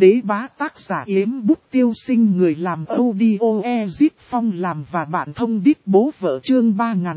Đế bá tác giả Yếm Bút Tiêu Sinh, người làm audio Ezit Phong làm và bạn thông đít bố vợ, chương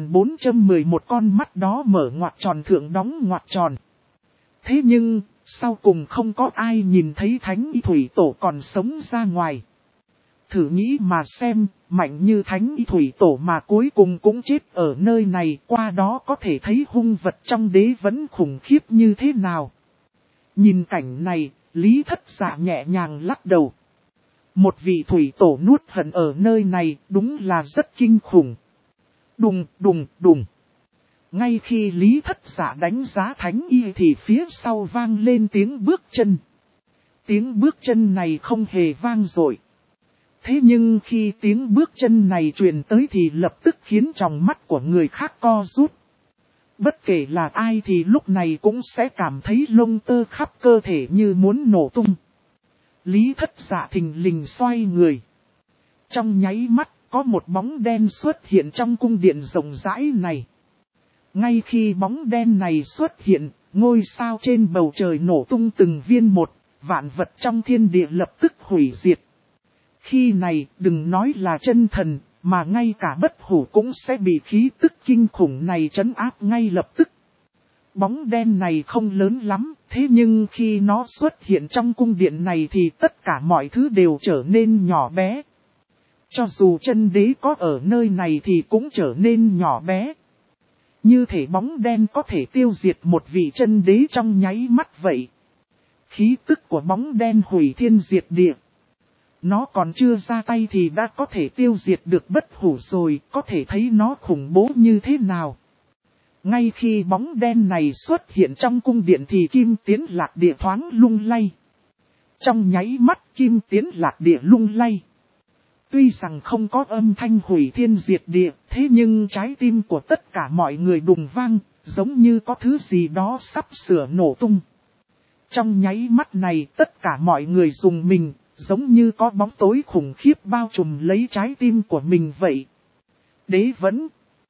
3411 con mắt đó mở ngoặc tròn thượng đóng ngoặc tròn. Thế nhưng, sau cùng không có ai nhìn thấy Thánh Y Thủy Tổ còn sống ra ngoài. Thử nghĩ mà xem, mạnh như Thánh Y Thủy Tổ mà cuối cùng cũng chết ở nơi này, qua đó có thể thấy hung vật trong đế vẫn khủng khiếp như thế nào. Nhìn cảnh này, Lý Thất Dạ nhẹ nhàng lắc đầu. Một vị Thủy Tổ nuốt hận ở nơi này đúng là rất kinh khủng. Đùng đùng đùng. Ngay khi Lý Thất Dạ đánh giá Thánh Y thì phía sau vang lên tiếng bước chân. Tiếng bước chân này không hề vang dội. Thế nhưng khi tiếng bước chân này truyền tới thì lập tức khiến tròng mắt của người khác co rút. Bất kể là ai thì lúc này cũng sẽ cảm thấy lông tơ khắp cơ thể như muốn nổ tung. Lý Thất Dạ thình lình xoay người. Trong nháy mắt có một bóng đen xuất hiện trong cung điện rộng rãi này. Ngay khi bóng đen này xuất hiện, ngôi sao trên bầu trời nổ tung từng viên một, vạn vật trong thiên địa lập tức hủy diệt. Khi này đừng nói là chân thần, mà ngay cả bất hủ cũng sẽ bị khí tức kinh khủng này trấn áp ngay lập tức. Bóng đen này không lớn lắm, thế nhưng khi nó xuất hiện trong cung điện này thì tất cả mọi thứ đều trở nên nhỏ bé. Cho dù chân đế có ở nơi này thì cũng trở nên nhỏ bé. Như thể bóng đen có thể tiêu diệt một vị chân đế trong nháy mắt vậy. Khí tức của bóng đen hủy thiên diệt địa. Nó còn chưa ra tay thì đã có thể tiêu diệt được bất hủ rồi, có thể thấy nó khủng bố như thế nào. Ngay khi bóng đen này xuất hiện trong cung điện thì Kim Tiến Lạc Địa thoáng lung lay. Trong nháy mắt Kim Tiến Lạc Địa lung lay. Tuy rằng không có âm thanh hủy thiên diệt địa, thế nhưng trái tim của tất cả mọi người đùng vang, giống như có thứ gì đó sắp sửa nổ tung. Trong nháy mắt này tất cả mọi người rùng mình, giống như có bóng tối khủng khiếp bao trùm lấy trái tim của mình vậy. Đế vẫn.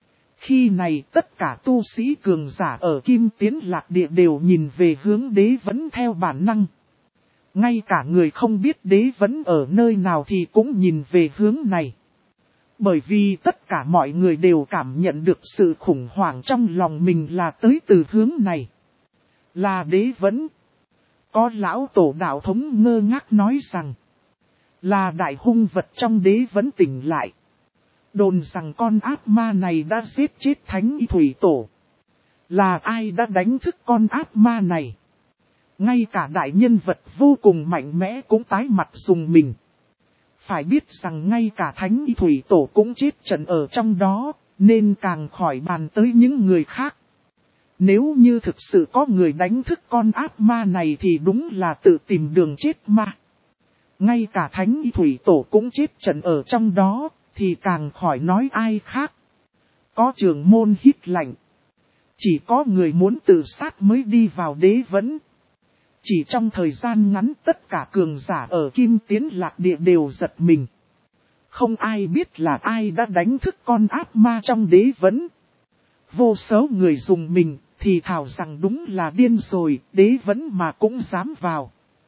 Khi này tất cả tu sĩ cường giả ở Kim Tiến Lạc Địa đều nhìn về hướng đế vẫn theo bản năng. Ngay cả người không biết đế vẫn ở nơi nào thì cũng nhìn về hướng này. Bởi vì tất cả mọi người đều cảm nhận được sự khủng hoảng trong lòng mình là tới từ hướng này. Là đế vẫn. Có lão tổ đạo thống ngơ ngác nói rằng. Là đại hung vật trong đế vẫn tỉnh lại. Đồn rằng con ác ma này đã giết chết Thánh Y Thủy Tổ. Là ai đã đánh thức con ác ma này? Ngay cả đại nhân vật vô cùng mạnh mẽ cũng tái mặt rùng mình. Phải biết rằng ngay cả Thánh Y Thủy Tổ cũng chết trận ở trong đó, nên càng khỏi bàn tới những người khác. Nếu như thực sự có người đánh thức con ác ma này thì đúng là tự tìm đường chết ma. Ngay cả Thánh Y Thủy Tổ cũng chết trận ở trong đó, thì càng khỏi nói ai khác. Có trưởng môn hít lạnh. Chỉ có người muốn tự sát mới đi vào đế vẫn. Chỉ trong thời gian ngắn tất cả cường giả ở Kim Tiến Lạc Địa đều giật mình. Không ai biết là ai đã đánh thức con ác ma trong đế vẫn. Vô số người dùng mình thì thảo rằng đúng là điên rồi, đế vẫn mà cũng dám vào.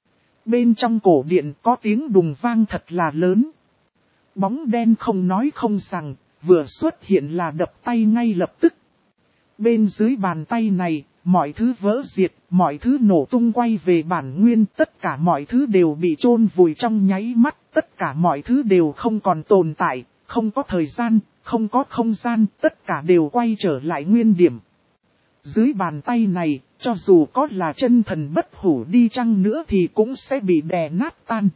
Bên trong cổ điện có tiếng đùng vang thật là lớn. Bóng đen không nói không rằng, vừa xuất hiện là đập tay ngay lập tức. Bên dưới bàn tay này, mọi thứ vỡ diệt, mọi thứ nổ tung quay về bản nguyên, tất cả mọi thứ đều bị chôn vùi trong nháy mắt, tất cả mọi thứ đều không còn tồn tại, không có thời gian, không có không gian, tất cả đều quay trở lại nguyên điểm. Dưới bàn tay này, cho dù có là chân thần bất hủ đi chăng nữa thì cũng sẽ bị đè nát tan.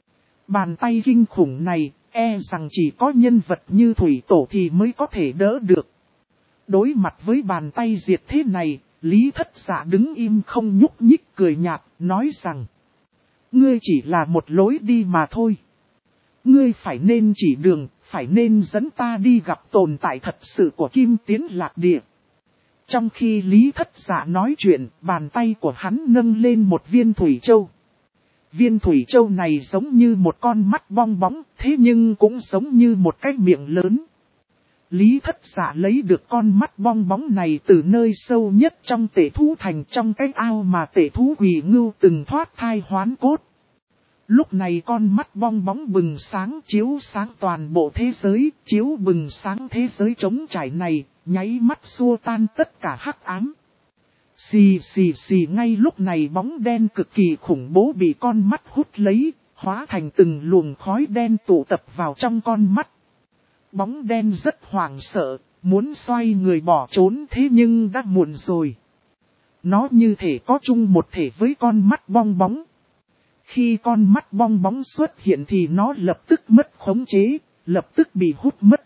Bàn tay kinh khủng này, e rằng chỉ có nhân vật như Thủy Tổ thì mới có thể đỡ được. Đối mặt với bàn tay diệt thế này, Lý Thất Dạ đứng im không nhúc nhích cười nhạt, nói rằng: Ngươi chỉ là một lối đi mà thôi. Ngươi phải nên chỉ đường, phải nên dẫn ta đi gặp tồn tại thật sự của Kim Tiến Lạc Địa. Trong khi Lý Thất Dạ nói chuyện, bàn tay của hắn nâng lên một viên Thủy Châu. Viên Thủy Châu này giống như một con mắt bong bóng, thế nhưng cũng giống như một cái miệng lớn. Lý Thất Dạ lấy được con mắt bong bóng này từ nơi sâu nhất trong Tể Thú Thành, trong cái ao mà Tể Thú Quỳ Ngưu từng thoát thai hoán cốt. Lúc này con mắt bong bóng bừng sáng chiếu sáng toàn bộ thế giới, chiếu bừng sáng thế giới trống trải này, nháy mắt xua tan tất cả hắc ám. Xì xì xì, ngay lúc này bóng đen cực kỳ khủng bố bị con mắt hút lấy, hóa thành từng luồng khói đen tụ tập vào trong con mắt. Bóng đen rất hoảng sợ, muốn xoay người bỏ trốn thế nhưng đã muộn rồi. Nó như thể có chung một thể với con mắt bong bóng. Khi con mắt bong bóng xuất hiện thì nó lập tức mất khống chế, lập tức bị hút mất.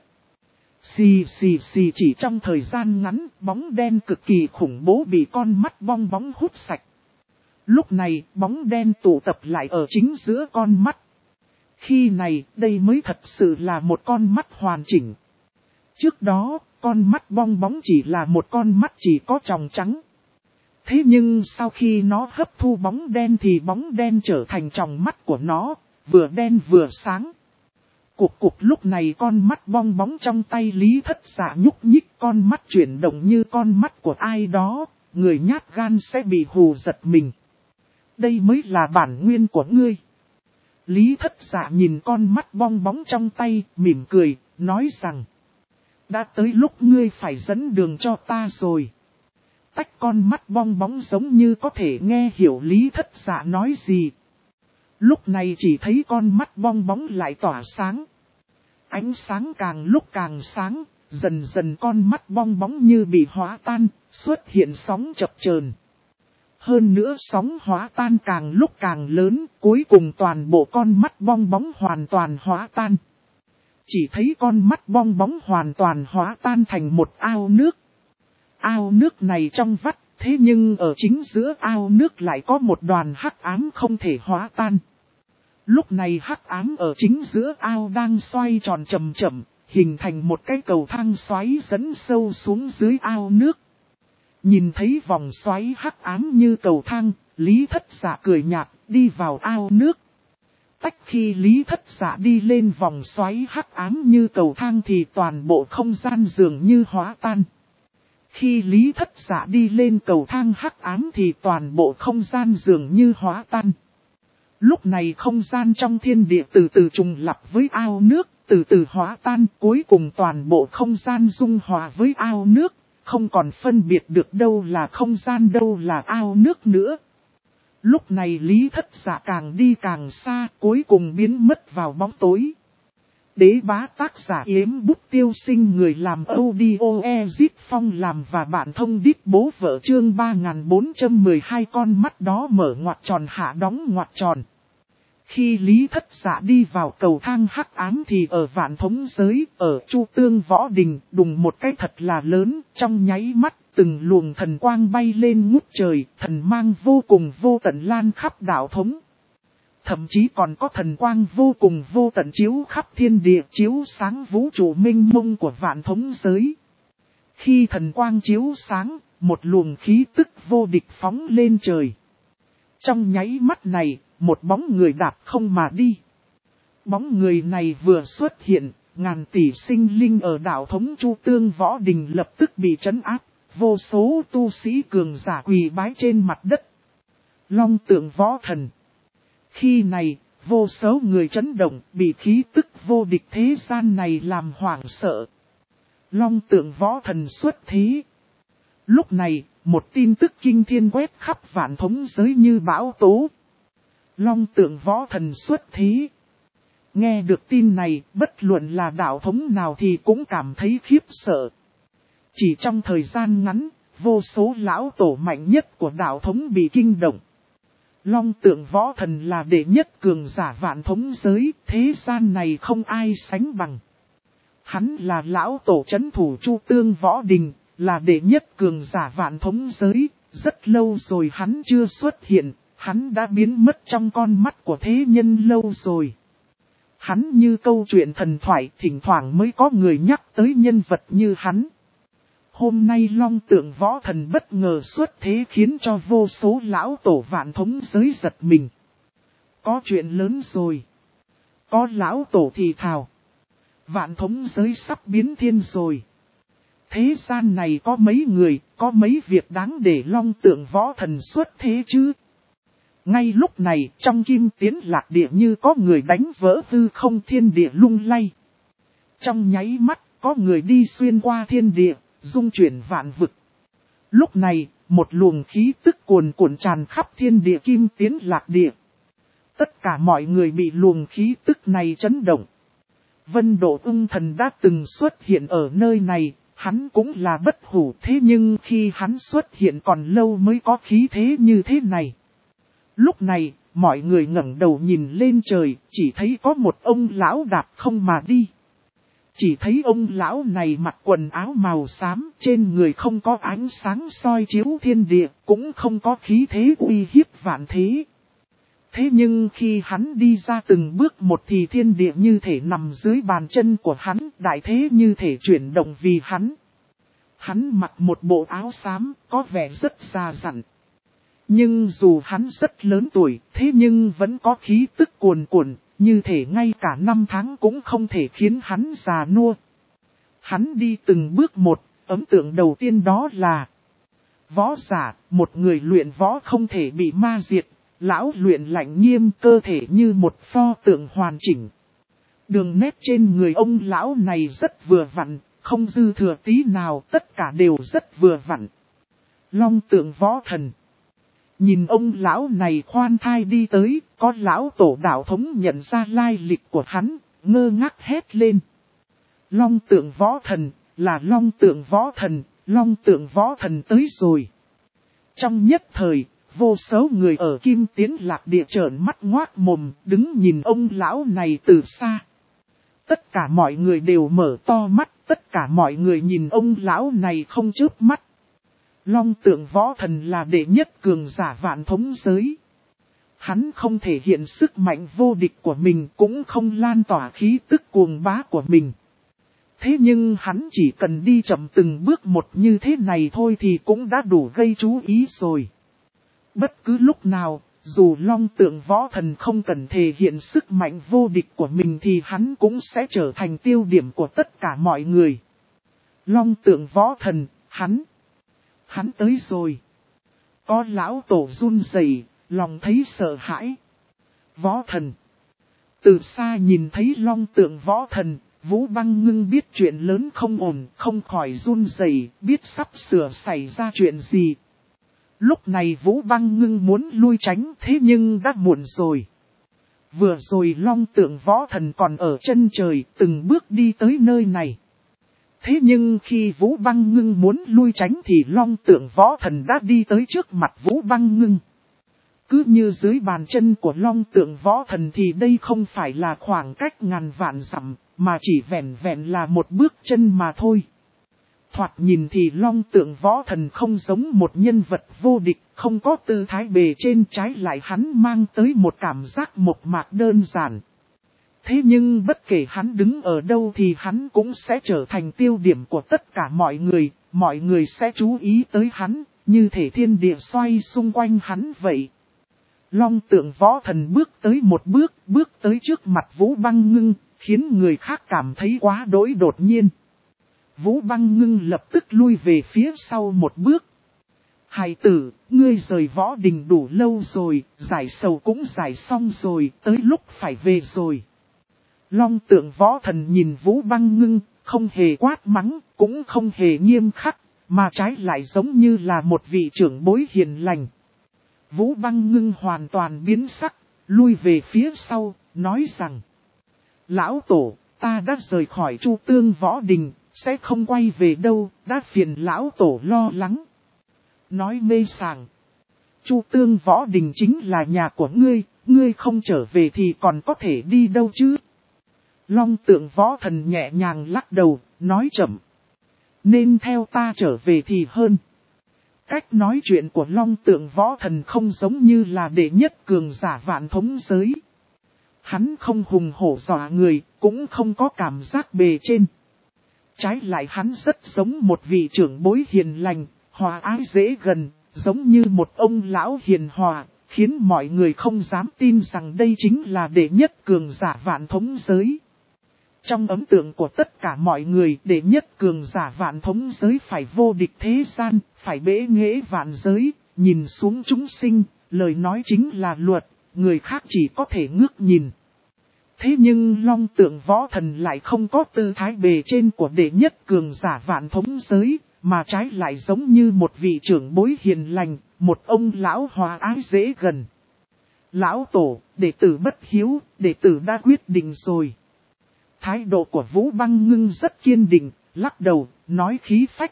Xì xì xì, chỉ trong thời gian ngắn, bóng đen cực kỳ khủng bố bị con mắt bong bóng hút sạch. Lúc này, bóng đen tụ tập lại ở chính giữa con mắt. Khi này, đây mới thật sự là một con mắt hoàn chỉnh. Trước đó, con mắt bong bóng chỉ là một con mắt chỉ có tròng trắng. Thế nhưng sau khi nó hấp thu bóng đen thì bóng đen trở thành tròng mắt của nó, vừa đen vừa sáng. Cục lúc này con mắt bong bóng trong tay Lý Thất Dạ nhúc nhích, con mắt chuyển động như con mắt của ai đó, người nhát gan sẽ bị hù giật mình. Đây mới là bản nguyên của ngươi. Lý Thất Dạ nhìn con mắt bong bóng trong tay, mỉm cười, nói rằng: đã tới lúc ngươi phải dẫn đường cho ta rồi. Tách con mắt bong bóng giống như có thể nghe hiểu Lý Thất Dạ nói gì. Lúc này chỉ thấy con mắt bong bóng lại tỏa sáng. Ánh sáng càng lúc càng sáng, dần dần con mắt bong bóng như bị hóa tan, xuất hiện sóng chập chờn. Hơn nữa sóng hóa tan càng lúc càng lớn, cuối cùng toàn bộ con mắt bong bóng hoàn toàn hóa tan. Chỉ thấy con mắt bong bóng hoàn toàn hóa tan thành một ao nước. Ao nước này trong vắt, thế nhưng ở chính giữa ao nước lại có một đoàn hắc ám không thể hóa tan. Lúc này hắc ám ở chính giữa ao đang xoay tròn chậm chậm, hình thành một cái cầu thang xoáy dẫn sâu xuống dưới ao nước. Nhìn thấy vòng xoáy hắc ám như cầu thang, Lý Thất Dạ cười nhạt, đi vào ao nước. Tách khi Lý Thất Dạ đi lên vòng xoáy hắc ám như cầu thang thì toàn bộ không gian dường như hóa tan. Khi Lý Thất Dạ đi lên cầu thang hắc ám thì toàn bộ không gian dường như hóa tan. Lúc này không gian trong thiên địa từ từ trùng lặp với ao nước, từ từ hóa tan, cuối cùng toàn bộ không gian dung hòa với ao nước, không còn phân biệt được đâu là không gian đâu là ao nước nữa. Lúc này Lý Thất Dạ càng đi càng xa, cuối cùng biến mất vào bóng tối. Đế bá tác giả Yếm Bút Tiêu Sinh, người làm audio Ezit Phong làm và bạn thông đít bố vợ, chương 3412 con mắt đó mở ngoặc tròn hạ đóng ngoặc tròn. Khi Lý Thất Dạ đi vào cầu thang hắc ám thì ở Vạn Thống Giới, ở Chu Tương Võ Đình, đùng một cái thật là lớn, trong nháy mắt, từng luồng thần quang bay lên ngút trời, thần mang vô cùng vô tận lan khắp đạo thống. Thậm chí còn có thần quang vô cùng vô tận chiếu khắp thiên địa, chiếu sáng vũ trụ mênh mông của Vạn Thống Giới. Khi thần quang chiếu sáng, một luồng khí tức vô địch phóng lên trời. Trong nháy mắt này, một bóng người đạp không mà đi. Bóng người này vừa xuất hiện, ngàn tỷ sinh linh ở đạo thống Chu Tương Võ Đình lập tức bị trấn áp, vô số tu sĩ cường giả quỳ bái trên mặt đất. Long Tượng Võ Thần. Khi này, vô số người chấn động, bị khí tức vô địch thế gian này làm hoảng sợ. Long Tượng Võ Thần xuất thế. Lúc này, một tin tức kinh thiên quét khắp Vạn Thống Giới như bão tố. Long Tượng Võ Thần xuất thế. Nghe được tin này, bất luận là đạo thống nào thì cũng cảm thấy khiếp sợ. Chỉ trong thời gian ngắn, vô số lão tổ mạnh nhất của đạo thống bị kinh động. Long Tượng Võ Thần là đệ nhất cường giả Vạn Thống Giới, thế gian này không ai sánh bằng. Hắn là lão tổ trấn thủ Chu Tương Võ Đình, là đệ nhất cường giả Vạn Thống Giới, rất lâu rồi hắn chưa xuất hiện, hắn đã biến mất trong con mắt của thế nhân lâu rồi. Hắn như câu chuyện thần thoại, thỉnh thoảng mới có người nhắc tới nhân vật như hắn. Hôm nay Long Tượng Võ Thần bất ngờ xuất thế khiến cho vô số lão tổ Vạn Thống Giới giật mình. Có chuyện lớn rồi. Có lão tổ thì thào. Vạn Thống Giới sắp biến thiên rồi. Thế gian này có mấy người, có mấy việc đáng để Long Tượng Võ Thần xuất thế chứ? Ngay lúc này, trong Kim Tiến Lạc Địa như có người đánh vỡ hư không, thiên địa lung lay. Trong nháy mắt, có người đi xuyên qua thiên địa, dung chuyển vạn vực. Lúc này, một luồng khí tức cuồn cuộn tràn khắp thiên địa Kim Tiến Lạc Địa. Tất cả mọi người bị luồng khí tức này chấn động. Vân Độ Ưng Thần đã từng xuất hiện ở nơi này, hắn cũng là bất hủ, thế nhưng khi hắn xuất hiện còn lâu mới có khí thế như thế này. Lúc này, mọi người ngẩng đầu nhìn lên trời, chỉ thấy có một ông lão đạp không mà đi. Chỉ thấy ông lão này mặc quần áo màu xám, trên người không có ánh sáng soi chiếu thiên địa, cũng không có khí thế uy hiếp vạn thế. Thế nhưng khi hắn đi ra từng bước một thì thiên địa như thể nằm dưới bàn chân của hắn, đại thế như thể chuyển động vì hắn. Hắn mặc một bộ áo xám, có vẻ rất già dặn. Nhưng dù hắn rất lớn tuổi, thế nhưng vẫn có khí tức cuồn cuộn, như thể ngay cả năm tháng cũng không thể khiến hắn già nua. Hắn đi từng bước một, ấn tượng đầu tiên đó là võ giả, một người luyện võ không thể bị ma diệt, lão luyện lạnh nghiêm, cơ thể như một pho tượng hoàn chỉnh. Đường nét trên người ông lão này rất vừa vặn, không dư thừa tí nào, tất cả đều rất vừa vặn. Long Tượng Võ Thần. Nhìn ông lão này khoan thai đi tới, có lão tổ đạo thống nhận ra lai lịch của hắn, ngơ ngác hét lên. Long Tượng Võ Thần, là Long Tượng Võ Thần, Long Tượng Võ Thần tới rồi. Trong nhất thời, vô số người ở Kim Tiến Lạc Địa trợn mắt ngoác mồm, đứng nhìn ông lão này từ xa. Tất cả mọi người đều mở to mắt, tất cả mọi người nhìn ông lão này không chớp mắt. Long Tượng Võ Thần là đệ nhất cường giả vạn thống giới. Hắn không thể hiện sức mạnh vô địch của mình, cũng không lan tỏa khí tức cuồng bá của mình. Thế nhưng hắn chỉ cần đi chậm từng bước một như thế này thôi thì cũng đã đủ gây chú ý rồi. Bất cứ lúc nào, dù Long Tượng Võ Thần không cần thể hiện sức mạnh vô địch của mình thì hắn cũng sẽ trở thành tiêu điểm của tất cả mọi người. Long Tượng Võ Thần, hắn tới rồi. Có lão tổ run rẩy, lòng thấy sợ hãi. Võ Thần. Từ xa nhìn thấy Long Tượng Võ Thần, Vũ Băng Ngưng biết chuyện lớn không ổn, không khỏi run rẩy, biết sắp sửa xảy ra chuyện gì. Lúc này Vũ Băng Ngưng muốn lui tránh, thế nhưng đã muộn rồi. Vừa rồi Long Tượng Võ Thần còn ở chân trời, từng bước đi tới nơi này. Thế nhưng khi Vũ Băng Ngưng muốn lui tránh thì Long Tượng Võ Thần đã đi tới trước mặt Vũ Băng Ngưng. Cứ như dưới bàn chân của Long Tượng Võ Thần thì đây không phải là khoảng cách ngàn vạn dặm, mà chỉ vẹn vẹn là một bước chân mà thôi. Thoạt nhìn thì Long Tượng Võ Thần không giống một nhân vật vô địch, không có tư thái bề trên, trái lại hắn mang tới một cảm giác mộc mạc đơn giản. Thế nhưng bất kể hắn đứng ở đâu thì hắn cũng sẽ trở thành tiêu điểm của tất cả mọi người sẽ chú ý tới hắn, như thể thiên địa xoay xung quanh hắn vậy. Long Tượng Võ Thần bước tới một bước, bước tới trước mặt Vũ Băng Ngưng, khiến người khác cảm thấy quá đỗi đột nhiên. Vũ Băng Ngưng lập tức lui về phía sau một bước. Hài tử, ngươi rời võ đình đủ lâu rồi, giải sầu cũng giải xong rồi, tới lúc phải về rồi. Long Tượng Võ Thần nhìn Vũ Băng Ngưng, không hề quát mắng, cũng không hề nghiêm khắc, mà trái lại giống như là một vị trưởng bối hiền lành. Vũ Băng Ngưng hoàn toàn biến sắc, lui về phía sau, nói rằng: Lão Tổ, ta đã rời khỏi Chu Tương Võ Đình, sẽ không quay về đâu, đã phiền Lão Tổ lo lắng. Nói mê sảng. Chu Tương Võ Đình chính là nhà của ngươi không trở về thì còn có thể đi đâu chứ? Long Tượng Võ Thần nhẹ nhàng lắc đầu, nói chậm. Nên theo ta trở về thì hơn. Cách nói chuyện của Long Tượng Võ Thần không giống như là đệ nhất cường giả vạn thống giới. Hắn không hùng hổ dọa người, cũng không có cảm giác bề trên. Trái lại hắn rất giống một vị trưởng bối hiền lành, hòa ái dễ gần, giống như một ông lão hiền hòa, khiến mọi người không dám tin rằng đây chính là đệ nhất cường giả vạn thống giới. Trong ấn tượng của tất cả mọi người, đệ nhất cường giả vạn thống giới phải vô địch thế gian, phải bế nghệ vạn giới, nhìn xuống chúng sinh, lời nói chính là luật, người khác chỉ có thể ngước nhìn. Thế nhưng Long Tượng Võ Thần lại không có tư thái bề trên của đệ nhất cường giả vạn thống giới, mà trái lại giống như một vị trưởng bối hiền lành, một ông lão hòa ái dễ gần. Lão tổ, đệ tử bất hiếu, đệ tử đã quyết định rồi. Thái độ của Vũ Băng Ngưng rất kiên định, lắc đầu, nói khí phách.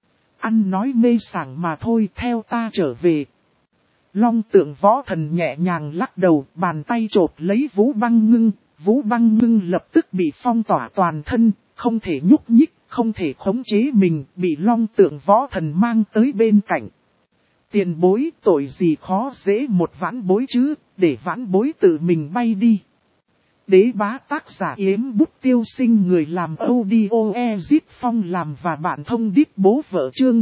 Ăn nói mê sảng mà thôi, theo ta trở về. Long Tượng Võ Thần nhẹ nhàng lắc đầu, bàn tay chộp lấy Vũ Băng Ngưng. Vũ Băng Ngưng lập tức bị phong tỏa toàn thân, không thể nhúc nhích, không thể khống chế mình, bị Long Tượng Võ Thần mang tới bên cạnh. Tiền bối, tội gì khó dễ một vãn bối chứ, để vãn bối tự mình bay đi. Đế bá tác giả Yếm Bút Tiêu Sinh, người làm audio Ezit Phong làm và bạn thông đít bố vợ, chương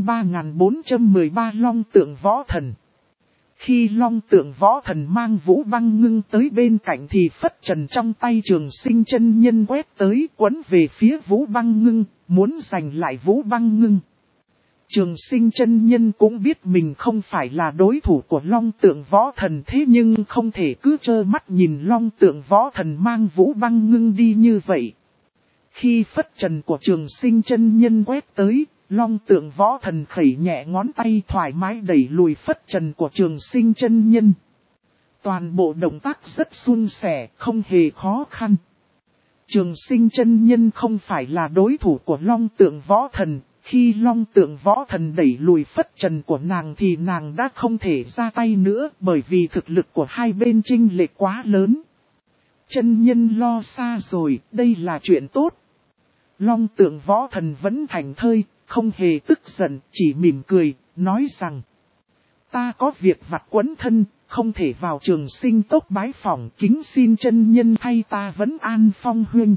3413 Long Tượng Võ Thần. Khi Long Tượng Võ Thần mang Vũ Băng Ngưng tới bên cạnh thì phất trần trong tay Trường Sinh chân nhân quét tới, quấn về phía Vũ Băng Ngưng, muốn giành lại Vũ Băng Ngưng. Trường Sinh chân nhân cũng biết mình không phải là đối thủ của Long Tượng Võ Thần, thế nhưng không thể cứ trơ mắt nhìn Long Tượng Võ Thần mang Vũ Băng Ngưng đi như vậy. Khi phất trần của Trường Sinh chân nhân quét tới, Long Tượng Võ Thần khẩy nhẹ ngón tay thoải mái đẩy lùi phất trần của Trường Sinh chân nhân. Toàn bộ động tác rất suôn sẻ, không hề khó khăn. Trường Sinh chân nhân không phải là đối thủ của Long Tượng Võ Thần. Khi Long Tượng Võ Thần đẩy lùi phất trần của nàng thì nàng đã không thể ra tay nữa, bởi vì thực lực của hai bên chênh lệch quá lớn. Chân nhân lo xa rồi, đây là chuyện tốt. Long Tượng Võ Thần vẫn thành thơi, không hề tức giận, chỉ mỉm cười, nói rằng: ta có việc vặt quấn thân, không thể vào Trường Sinh tốc bái phỏng, kính xin chân nhân thay ta vấn an Phong huynh.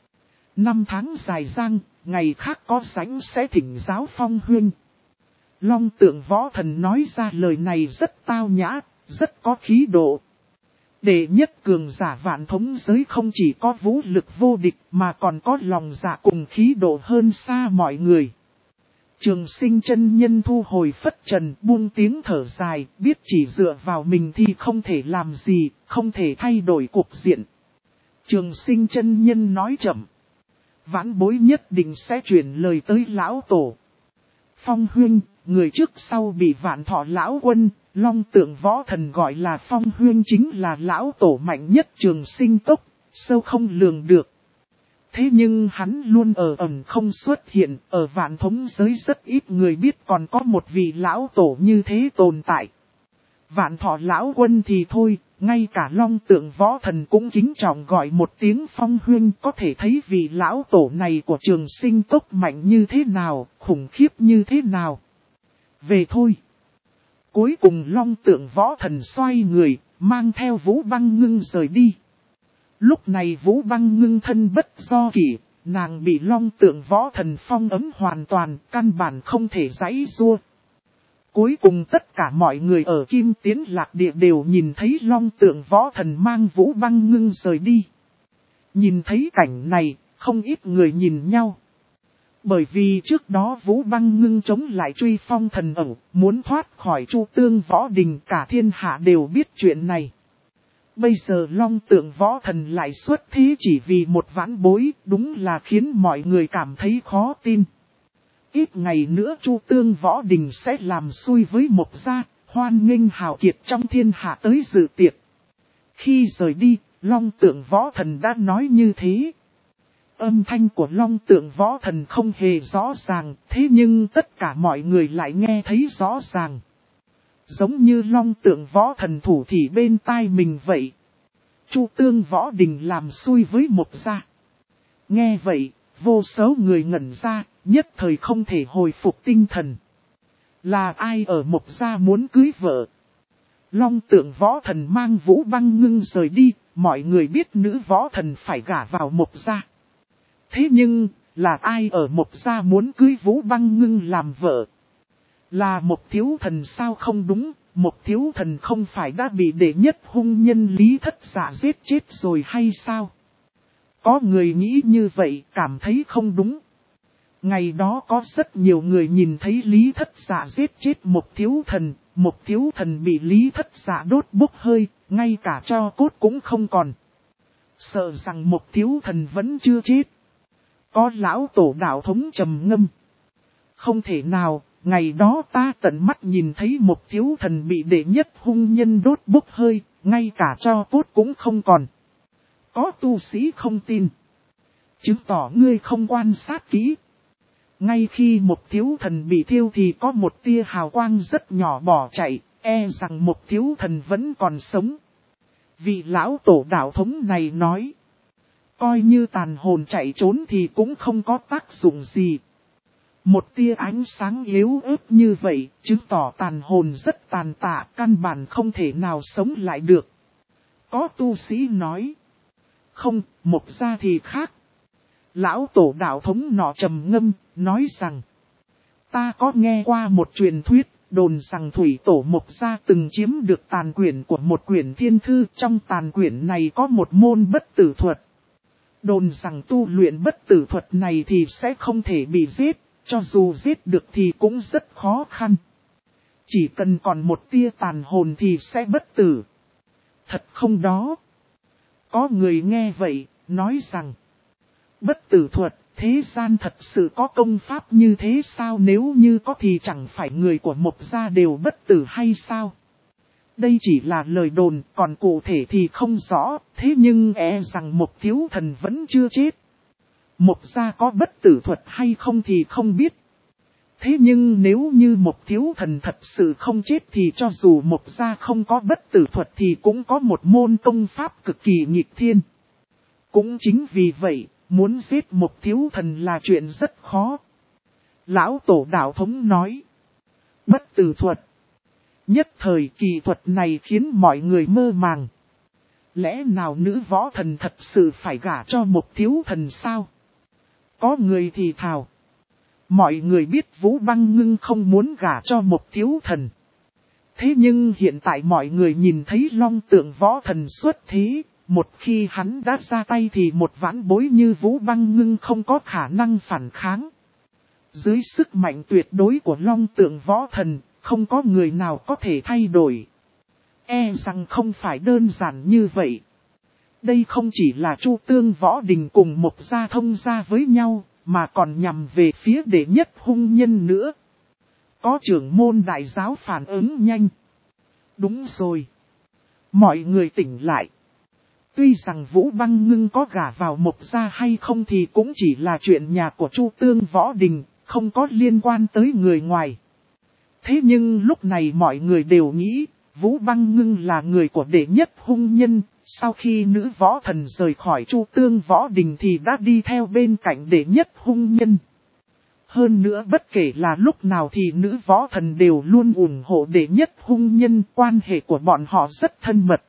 5 tháng dài dang, ngày khác có rảnh sẽ thỉnh giáo Phong huynh. Long Tượng Võ Thần nói ra lời này rất tao nhã, rất có khí độ. Đệ nhất cường giả vạn thống giới không chỉ có vũ lực vô địch mà còn có lòng dạ cùng khí độ hơn xa mọi người. Trường Sinh chân nhân thu hồi phất trần, buông tiếng thở dài, biết chỉ dựa vào mình thì không thể làm gì, không thể thay đổi cục diện. Trường Sinh chân nhân nói chậm: vãn bối nhất định sẽ chuyển lời tới lão tổ. Phong huynh, người trước sau bị Vạn Thọ lão quân, Long Tượng Võ Thần gọi là Phong huynh chính là lão tổ mạnh nhất Trường Sinh tốc, sâu không lường được. Thế nhưng hắn luôn ở ẩn không xuất hiện, ở vạn thống giới rất ít người biết còn có một vị lão tổ như thế tồn tại. Vạn Thọ lão quân thì thôi, ngay cả Long Tượng Võ Thần cũng kính trọng gọi một tiếng Phong huynh, có thể thấy vị lão tổ này của Trường Sinh tốc mạnh như thế nào, khủng khiếp như thế nào. Về thôi. Cuối cùng Long Tượng Võ Thần xoay người, mang theo Vũ Băng Ngưng rời đi. Lúc này Vũ Băng Ngưng thân bất do kỷ, nàng bị Long Tượng Võ Thần phong ấm hoàn toàn, căn bản không thể giãy giụa. Cuối cùng tất cả mọi người ở Kim Tiến Lạc Địa đều nhìn thấy Long Tượng Võ Thần mang Vũ Băng Ngưng rời đi. Nhìn thấy cảnh này, không ít người nhìn nhau. Bởi vì trước đó Vũ Băng Ngưng chống lại Truy Phong Thần ẩu, muốn thoát khỏi Chu Tương Võ Đình, cả thiên hạ đều biết chuyện này. Bây giờ Long Tượng Võ Thần lại xuất thế chỉ vì một vãn bối, đúng là khiến mọi người cảm thấy khó tin. Ít ngày nữa Chu Tương Võ Đình sẽ làm xui với Mộc gia, hoan nghênh hào kiệt trong thiên hạ tới dự tiệc. Khi rời đi, Long Tượng Võ Thần đã nói như thế. Âm thanh của Long Tượng Võ Thần không hề rõ ràng, thế nhưng tất cả mọi người lại nghe thấy rõ ràng. Giống như Long Tượng Võ Thần thủ thỉ bên tai mình vậy. Chu Tương Võ Đình làm xui với Mộc gia. Nghe vậy, vô số người ngẩn ra, nhất thời không thể hồi phục tinh thần. Là ai ở Mộc gia muốn cưới vợ? Long Tượng Võ Thần mang Vũ Băng Ngưng rời đi, mọi người biết nữ võ thần phải gả vào Mộc gia. Thế nhưng, là ai ở Mộc gia muốn cưới Vũ Băng Ngưng làm vợ? Là Mộc Thiếu Thần sao? Không đúng, Mộc Thiếu Thần không phải đã bị đệ nhất hung nhân Lý Thất Dạ giết chết rồi hay sao? Có người nghĩ như vậy, cảm thấy không đúng. Ngày đó có rất nhiều người nhìn thấy Lý Thất Dạ giết chết một thiếu thần bị Lý Thất Dạ đốt bốc hơi, ngay cả tro cốt cũng không còn. Sợ rằng một thiếu thần vẫn chưa chết. Có lão tổ đạo thống trầm ngâm. Không thể nào, ngày đó ta tận mắt nhìn thấy một thiếu thần bị đệ nhất hung nhân đốt bốc hơi, ngay cả tro cốt cũng không còn. Có tu sĩ không tin. Chứng tỏ ngươi không quan sát kỹ. Ngay khi một thiếu thần bị thiêu thì có một tia hào quang rất nhỏ bỏ chạy, e rằng một thiếu thần vẫn còn sống. Vị lão tổ đạo thống này nói, coi như tàn hồn chạy trốn thì cũng không có tác dụng gì. Một tia ánh sáng yếu ớt như vậy, chứng tỏ tàn hồn rất tàn tạ, căn bản không thể nào sống lại được. Có tu sĩ nói, không, Mộc gia thì khác. Lão tổ đạo thống nọ trầm ngâm, nói rằng, ta có nghe qua một truyền thuyết, đồn rằng thủy tổ Mộc gia từng chiếm được tàn quyển của một quyển thiên thư, trong tàn quyển này có một môn bất tử thuật. Đồn rằng tu luyện bất tử thuật này thì sẽ không thể bị giết, cho dù giết được thì cũng rất khó khăn. Chỉ cần còn một tia tàn hồn thì sẽ bất tử. Thật không đó? Có người nghe vậy, nói rằng, bất tử thuật, thế gian thật sự có công pháp như thế sao? Nếu như có thì chẳng phải người của Mộc gia đều bất tử hay sao? Đây chỉ là lời đồn, còn cụ thể thì không rõ, thế nhưng e rằng một thiếu thần vẫn chưa chết. Mộc gia có bất tử thuật hay không thì không biết. Thế nhưng nếu như một thiếu thần thật sự không chết thì cho dù Mộc gia không có bất tử thuật thì cũng có một môn công pháp cực kỳ nghịch thiên. Cũng chính vì vậy, muốn giết một thiếu thần là chuyện rất khó. Lão tổ đạo thống nói, bất tử thuật. Nhất thời kỳ thuật này khiến mọi người mơ màng. Lẽ nào nữ võ thần thật sự phải gả cho một thiếu thần sao? Có người thì thào. Mọi người biết Vũ Băng Ngưng không muốn gả cho một thiếu thần. Thế nhưng hiện tại mọi người nhìn thấy Long Tượng võ thần xuất thế. Một khi hắn đã ra tay thì một vãn bối như Vũ Băng Ngưng không có khả năng phản kháng. Dưới sức mạnh tuyệt đối của Long Tượng võ thần, không có người nào có thể thay đổi. E rằng không phải đơn giản như vậy. Đây không chỉ là Chu Tương Võ Đình cùng Mộc gia thông gia với nhau, mà còn nhằm về phía đệ nhất hung nhân nữa. Có trưởng môn đại giáo phản ứng nhanh. Đúng rồi. Mọi người tỉnh lại. Tuy rằng Vũ Băng Ngưng có gả vào Mộc gia hay không thì cũng chỉ là chuyện nhà của Chu Tương Võ Đình, không có liên quan tới người ngoài. Thế nhưng lúc này mọi người đều nghĩ, Vũ Băng Ngưng là người của đệ nhất hung nhân, sau khi nữ võ thần rời khỏi Chu Tương Võ Đình thì đã đi theo bên cạnh đệ nhất hung nhân. Hơn nữa bất kể là lúc nào thì nữ võ thần đều luôn ủng hộ đệ nhất hung nhân, quan hệ của bọn họ rất thân mật.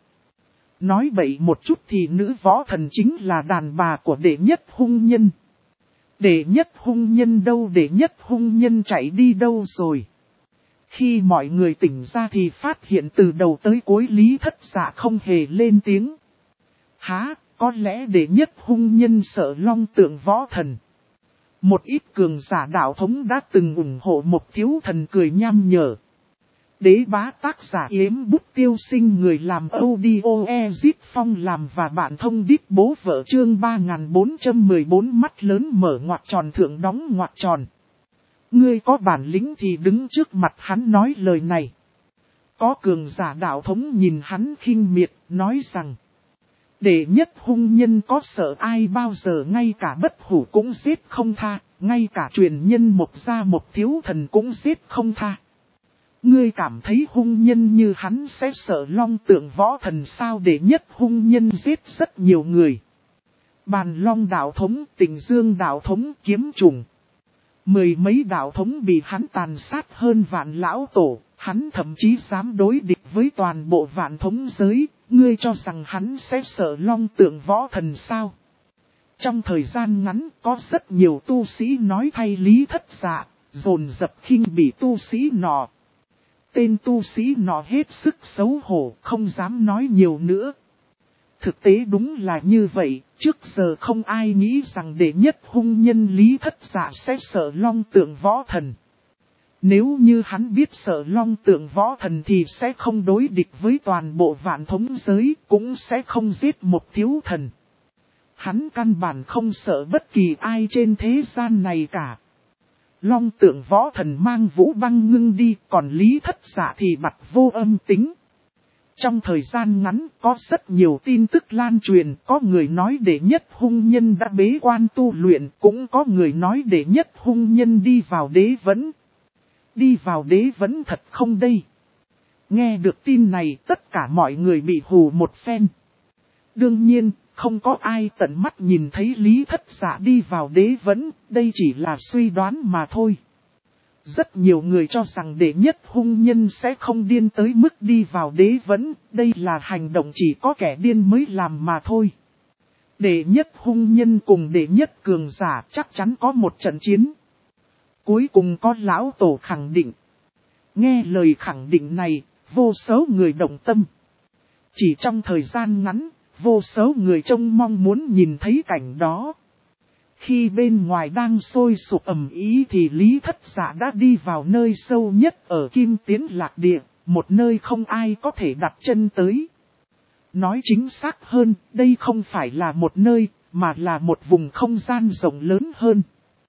Nói bậy một chút thì nữ võ thần chính là đàn bà của đệ nhất hung nhân. Đệ nhất hung nhân đâu, đệ nhất hung nhân chạy đi đâu rồi? Khi mọi người tỉnh ra thì phát hiện từ đầu tới cuối Lý Thất Dạ không hề lên tiếng. Hả, có lẽ đệ nhất hung nhân sợ Long Tượng võ thần. Một ít cường giả đạo thống đã từng ủng hộ một thiếu thần cười nham nhở. Đế bá tác giả yếm bút tiêu sinh người làm audio Ezit Phong làm và bạn thông đít bố vợ chương 3414 mắt lớn mở ngoặc tròn thượng đóng ngoặc tròn. Ngươi có bản lĩnh thì đứng trước mặt hắn nói lời này. Có cường giả đạo thống nhìn hắn khinh miệt, nói rằng. Đệ nhất hung nhân có sợ ai bao giờ, ngay cả bất hủ cũng giết không tha, ngay cả truyền nhân Mộc gia một thiếu thần cũng giết không tha. Ngươi cảm thấy hung nhân như hắn sẽ sợ Long Tượng võ thần sao? Đệ nhất hung nhân giết rất nhiều người. Bàn Long đạo thống, Tình Dương đạo thống, Kiếm Trùng. Mười mấy đạo thống bị hắn tàn sát hơn vạn lão tổ, hắn thậm chí dám đối địch với toàn bộ vạn thống giới, ngươi cho rằng hắn sẽ sợ Long Tượng võ thần sao? Trong thời gian ngắn có rất nhiều tu sĩ nói thay Lý Thất Dạ, dồn dập khinh bỉ tu sĩ nọ. Tên tu sĩ nọ hết sức xấu hổ, không dám nói nhiều nữa. thực tế đúng là như vậy, trước giờ không ai nghĩ rằng đệ nhất hung nhân Lý Thất Dạ sẽ sợ Long Tượng Võ Thần. Nếu như hắn biết sợ Long Tượng Võ Thần thì sẽ không đối địch với toàn bộ vạn thống giới, cũng sẽ không giết một thiếu thần. Hắn căn bản không sợ bất kỳ ai trên thế gian này cả. Long Tượng Võ Thần mang Vũ Băng Ngưng đi, còn Lý Thất Dạ thì mặt vô âm tính. Trong thời gian ngắn có rất nhiều tin tức lan truyền, có người nói đệ nhất hung nhân đã bế quan tu luyện, cũng có người nói đệ nhất hung nhân đi vào đế vấn. Đi vào đế vấn thật không đây? Nghe được tin này tất cả mọi người bị hù một phen. Đương nhiên, không có ai tận mắt nhìn thấy Lý Thất Dạ đi vào đế vấn, đây chỉ là suy đoán mà thôi. Rất nhiều người cho rằng đệ nhất hung nhân sẽ không điên tới mức đi vào đế vấn, đây là hành động chỉ có kẻ điên mới làm mà thôi. Đệ nhất hung nhân cùng đệ nhất cường giả chắc chắn có một trận chiến. Cuối cùng có lão tổ khẳng định. Nghe lời khẳng định này, vô số người động tâm. Chỉ trong thời gian ngắn, vô số người trông mong muốn nhìn thấy cảnh đó. Khi bên ngoài đang sôi sục ầm ĩ thì Lý Thất Dạ đã đi vào nơi sâu nhất ở Kim Tiến Lạc Địa, một nơi không ai có thể đặt chân tới. Nói chính xác hơn, đây không phải là một nơi, mà là một vùng không gian rộng lớn hơn.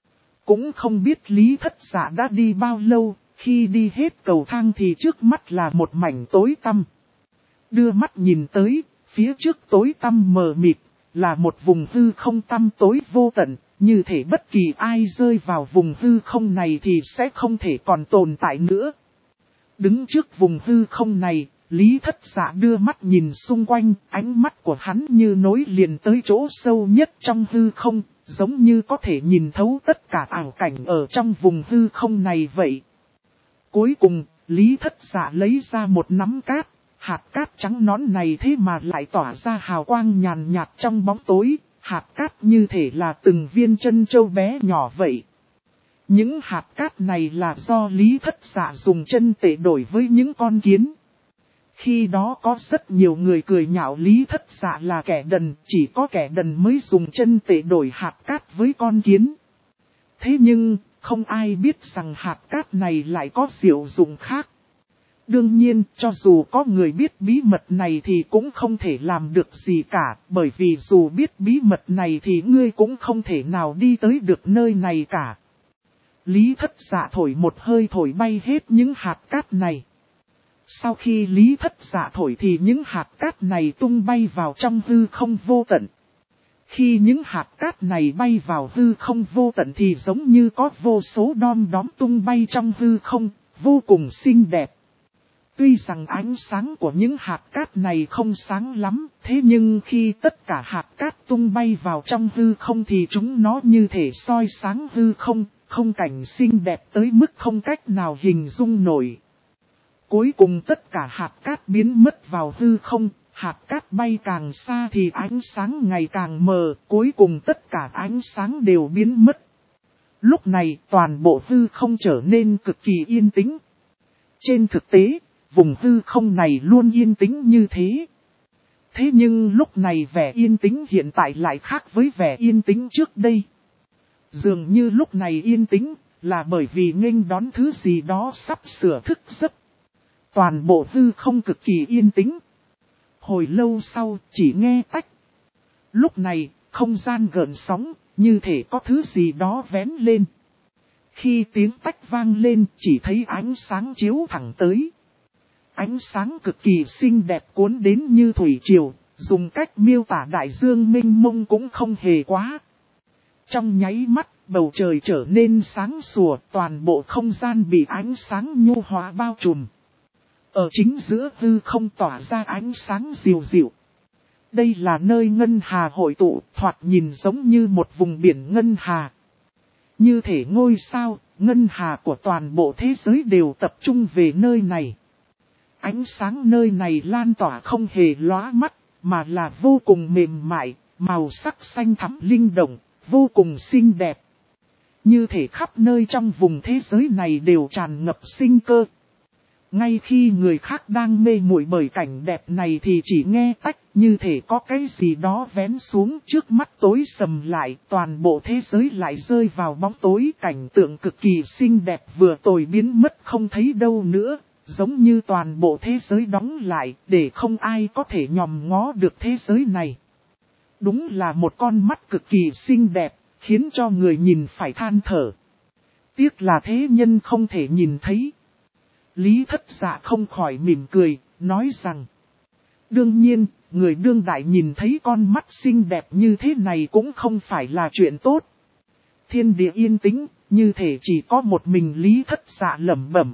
Cũng không biết Lý Thất Dạ đã đi bao lâu, khi đi hết cầu thang thì trước mắt là một mảnh tối tăm. Đưa mắt nhìn tới, phía trước tối tăm mờ mịt, là một vùng hư không tăm tối vô tận, như thể bất kỳ ai rơi vào vùng hư không này thì sẽ không thể còn tồn tại nữa. Đứng trước vùng hư không này, Lý Thất Dạ đưa mắt nhìn xung quanh, ánh mắt của hắn như nối liền tới chỗ sâu nhất trong hư không, giống như có thể nhìn thấu tất cả ảo cảnh ở trong vùng hư không này vậy. Cuối cùng, Lý Thất Dạ lấy ra một nắm cát, hạt cát trắng nõn này thế mà lại tỏa ra hào quang nhàn nhạt trong bóng tối, hạt cát như thể là từng viên chân châu bé nhỏ vậy. Những hạt cát này là do Lý Thất Dạ dùng chân tệ đổi với những con kiến. Khi đó có rất nhiều người cười nhạo Lý Thất Dạ là kẻ đần, chỉ có kẻ đần mới dùng chân tệ đổi hạt cát với con kiến. Thế nhưng, không ai biết rằng hạt cát này lại có diệu dụng khác. Đương nhiên, cho dù có người biết bí mật này thì cũng không thể làm được gì cả, bởi vì dù biết bí mật này thì ngươi cũng không thể nào đi tới được nơi này cả. Lý Thất Dạ thổi một hơi thổi bay hết những hạt cát này. Sau khi Lý Thất Dạ thổi thì những hạt cát này tung bay vào trong hư không vô tận. Khi những hạt cát này bay vào hư không vô tận thì giống như có vô số đom đóm tung bay trong hư không, vô cùng xinh đẹp. Tuy rằng ánh sáng của những hạt cát này không sáng lắm, thế nhưng khi tất cả hạt cát tung bay vào trong hư không thì chúng nó như thể soi sáng hư không, không cảnh xinh đẹp tới mức không cách nào hình dung nổi. Cuối cùng tất cả hạt cát biến mất vào hư không, hạt cát bay càng xa thì ánh sáng ngày càng mờ, cuối cùng tất cả ánh sáng đều biến mất. Lúc này toàn bộ hư không trở nên cực kỳ yên tĩnh. Trên thực tế, vùng hư không này luôn yên tĩnh như thế. Thế nhưng lúc này vẻ yên tĩnh hiện tại lại khác với vẻ yên tĩnh trước đây. Dường như lúc này yên tĩnh là bởi vì nghênh đón thứ gì đó sắp sửa thức giấc. Toàn bộ hư không cực kỳ yên tĩnh. Hồi lâu sau chỉ nghe tách. Lúc này không gian gợn sóng như thể có thứ gì đó vén lên. Khi tiếng tách vang lên chỉ thấy ánh sáng chiếu thẳng tới. Ánh sáng cực kỳ xinh đẹp cuốn đến như thủy triều, dùng cách miêu tả đại dương mênh mông cũng không hề quá. Trong nháy mắt, bầu trời trở nên sáng sủa, toàn bộ không gian bị ánh sáng nhu hòa bao trùm. Ở chính giữa hư không tỏa ra ánh sáng dịu dịu. Đây là nơi ngân hà hội tụ, thoạt nhìn giống như một vùng biển ngân hà. Như thể ngôi sao, ngân hà của toàn bộ thế giới đều tập trung về nơi này. Ánh sáng nơi này lan tỏa không hề lóa mắt, mà là vô cùng mềm mại, màu sắc xanh thẳm linh động, vô cùng xinh đẹp. Như thể khắp nơi trong vùng thế giới này đều tràn ngập sinh cơ. Ngay khi người khác đang mê muội bởi cảnh đẹp này thì chỉ nghe tách như thể có cái gì đó vén xuống, trước mắt tối sầm lại, toàn bộ thế giới lại rơi vào bóng tối, cảnh tượng cực kỳ xinh đẹp vừa tồi biến mất không thấy đâu nữa, giống như toàn bộ thế giới đóng lại để không ai có thể nhòm ngó được thế giới này. Đúng là một con mắt cực kỳ xinh đẹp, khiến cho người nhìn phải than thở. Tiếc là thế nhân không thể nhìn thấy. Lý Thất Dạ không khỏi mỉm cười, nói rằng: đương nhiên, người đương đại nhìn thấy con mắt xinh đẹp như thế này cũng không phải là chuyện tốt. Thiên địa yên tĩnh, như thể chỉ có một mình Lý Thất Dạ lẩm bẩm.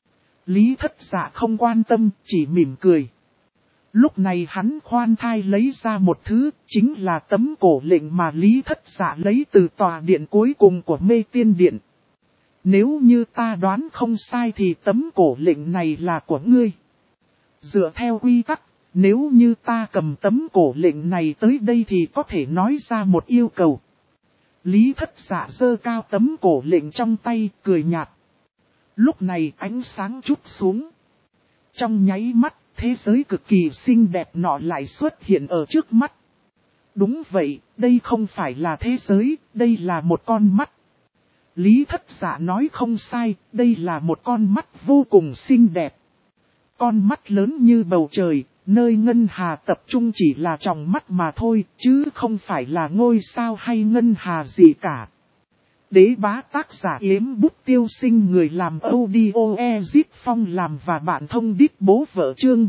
Lý Thất Dạ không quan tâm, chỉ mỉm cười. Lúc này hắn khoan thai lấy ra một thứ, chính là tấm cổ lệnh mà Lý Thất Dạ lấy từ tòa điện cuối cùng của Mê Tiên Điện. Nếu như ta đoán không sai thì tấm cổ lệnh này là của ngươi. Dựa theo quy tắc, nếu như ta cầm tấm cổ lệnh này tới đây thì có thể nói ra một yêu cầu. Lý Thất Dạ giơ cao tấm cổ lệnh trong tay, cười nhạt. Lúc này ánh sáng chút xuống. Trong nháy mắt, thế giới cực kỳ xinh đẹp nọ lại xuất hiện ở trước mắt. Đúng vậy, đây không phải là thế giới, đây là một con mắt. Lý Thất Dạ nói không sai, đây là một con mắt vô cùng xinh đẹp. Con mắt lớn như bầu trời, nơi ngân hà tập trung chỉ là tròng mắt mà thôi, chứ không phải là ngôi sao hay ngân hà gì cả. Đế bá tác giả Yếm Bút Tiêu Sinh, người làm audio Ezip Phong làm và bạn thông đít bố vợ, chương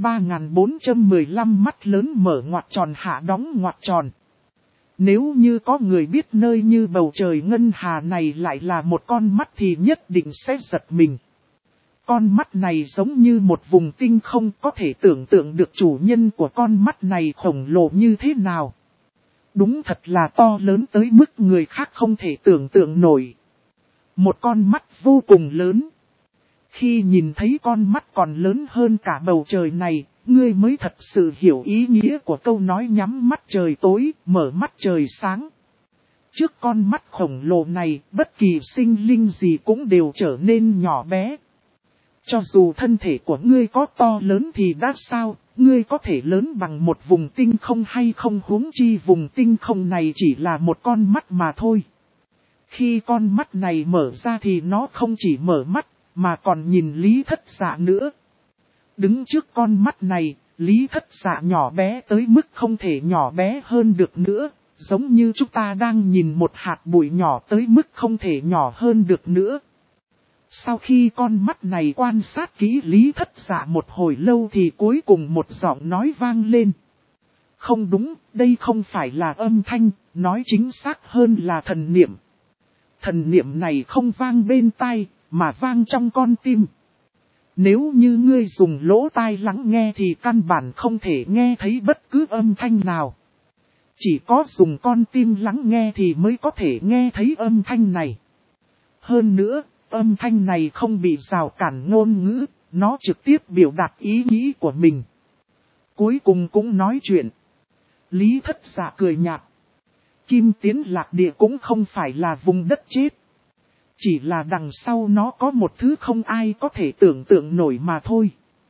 3415, mắt lớn mở ngoặc tròn hạ đóng ngoặc tròn. Nếu như có người biết nơi như bầu trời ngân hà này lại là một con mắt thì nhất định sẽ giật mình. Con mắt này giống như một vùng tinh không, có thể tưởng tượng được chủ nhân của con mắt này khổng lồ như thế nào. Đúng thật là to lớn tới mức người khác không thể tưởng tượng nổi. Một con mắt vô cùng lớn. Khi nhìn thấy con mắt còn lớn hơn cả bầu trời này, ngươi mới thật sự hiểu ý nghĩa của câu nói nhắm mắt trời tối, mở mắt trời sáng. Trước con mắt khổng lồ này, bất kỳ sinh linh gì cũng đều trở nên nhỏ bé. Cho dù thân thể của ngươi có to lớn thì đã sao, ngươi có thể lớn bằng một vùng tinh không hay không, huống chi vùng tinh không này chỉ là một con mắt mà thôi. Khi con mắt này mở ra thì nó không chỉ mở mắt, mà còn nhìn Lý Thất Dạ nữa. Đứng trước con mắt này, Lý Thất Dạ nhỏ bé tới mức không thể nhỏ bé hơn được nữa, giống như chúng ta đang nhìn một hạt bụi nhỏ tới mức không thể nhỏ hơn được nữa. Sau khi con mắt này quan sát kỹ Lý Thất Dạ một hồi lâu thì cuối cùng một giọng nói vang lên. Không đúng, đây không phải là âm thanh, nói chính xác hơn là thần niệm. Thần niệm này không vang bên tai, mà vang trong con tim. Nếu như ngươi dùng lỗ tai lắng nghe thì căn bản không thể nghe thấy bất cứ âm thanh nào. Chỉ có dùng con tim lắng nghe thì mới có thể nghe thấy âm thanh này. Hơn nữa, âm thanh này không bị rào cản ngôn ngữ, nó trực tiếp biểu đạt ý nghĩ của mình. Cuối cùng cũng nói chuyện. Lý Thất Dạ cười nhạt. Kim Tiến Lạc Địa cũng không phải là vùng đất chết. Chỉ là đằng sau nó có một thứ không ai có thể tưởng tượng nổi mà thôi.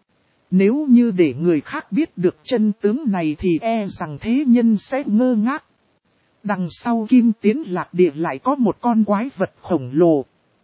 Nếu như để người khác biết được chân tướng này thì e rằng thế nhân sẽ ngơ ngác. Đằng sau Kim Tiến Lạc Địa lại có một con quái vật khổng lồ.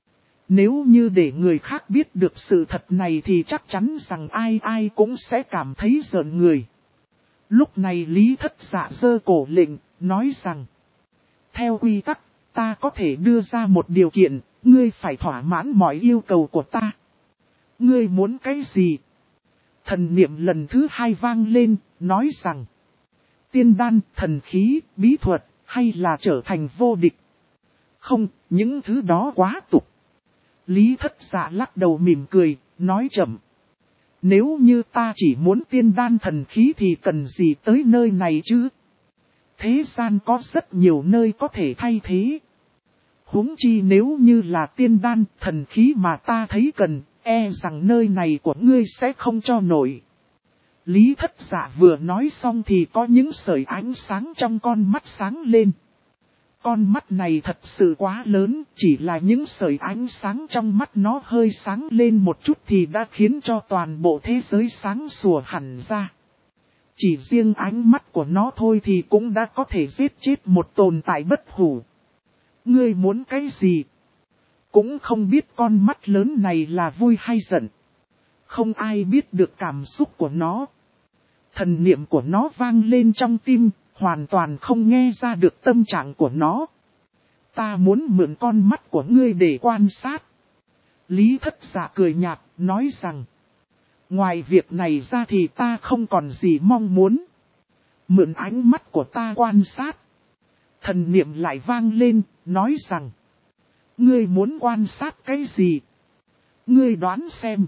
Nếu như để người khác biết được sự thật này thì chắc chắn rằng ai ai cũng sẽ cảm thấy rợn người. Lúc này Lý Thất Dạ giơ cổ lệnh, nói rằng: theo quy tắc, ta có thể đưa ra một điều kiện, ngươi phải thỏa mãn mọi yêu cầu của ta. Ngươi muốn cái gì? Thần niệm lần thứ hai vang lên, nói rằng: tiên đan, thần khí, bí thuật, hay là trở thành vô địch? Không, những thứ đó quá tục. Lý Thất Dạ lắc đầu mỉm cười, nói chậm. Nếu như ta chỉ muốn tiên đan thần khí thì cần gì tới nơi này chứ? Thế gian có rất nhiều nơi có thể thay thế. Huống chi nếu như là tiên đan thần khí mà ta thấy cần, e rằng nơi này của ngươi sẽ không cho nổi. Lý Thất Dạ vừa nói xong thì có những sợi ánh sáng trong con mắt sáng lên. Con mắt này thật sự quá lớn, chỉ là những sợi ánh sáng trong mắt nó hơi sáng lên một chút thì đã khiến cho toàn bộ thế giới sáng sủa hẳn ra. Chỉ riêng ánh mắt của nó thôi thì cũng đã có thể giết chết một tồn tại bất hủ. Ngươi muốn cái gì? Cũng không biết con mắt lớn này là vui hay giận. Không ai biết được cảm xúc của nó. Thần niệm của nó vang lên trong tim, hoàn toàn không nghe ra được tâm trạng của nó. Ta muốn mượn con mắt của ngươi để quan sát. Lý Thất Dạ cười nhạt, nói rằng. Ngoài việc này ra thì ta không còn gì mong muốn. Mượn ánh mắt của ta quan sát. Thần niệm lại vang lên, nói rằng. Ngươi muốn quan sát cái gì? Ngươi đoán xem.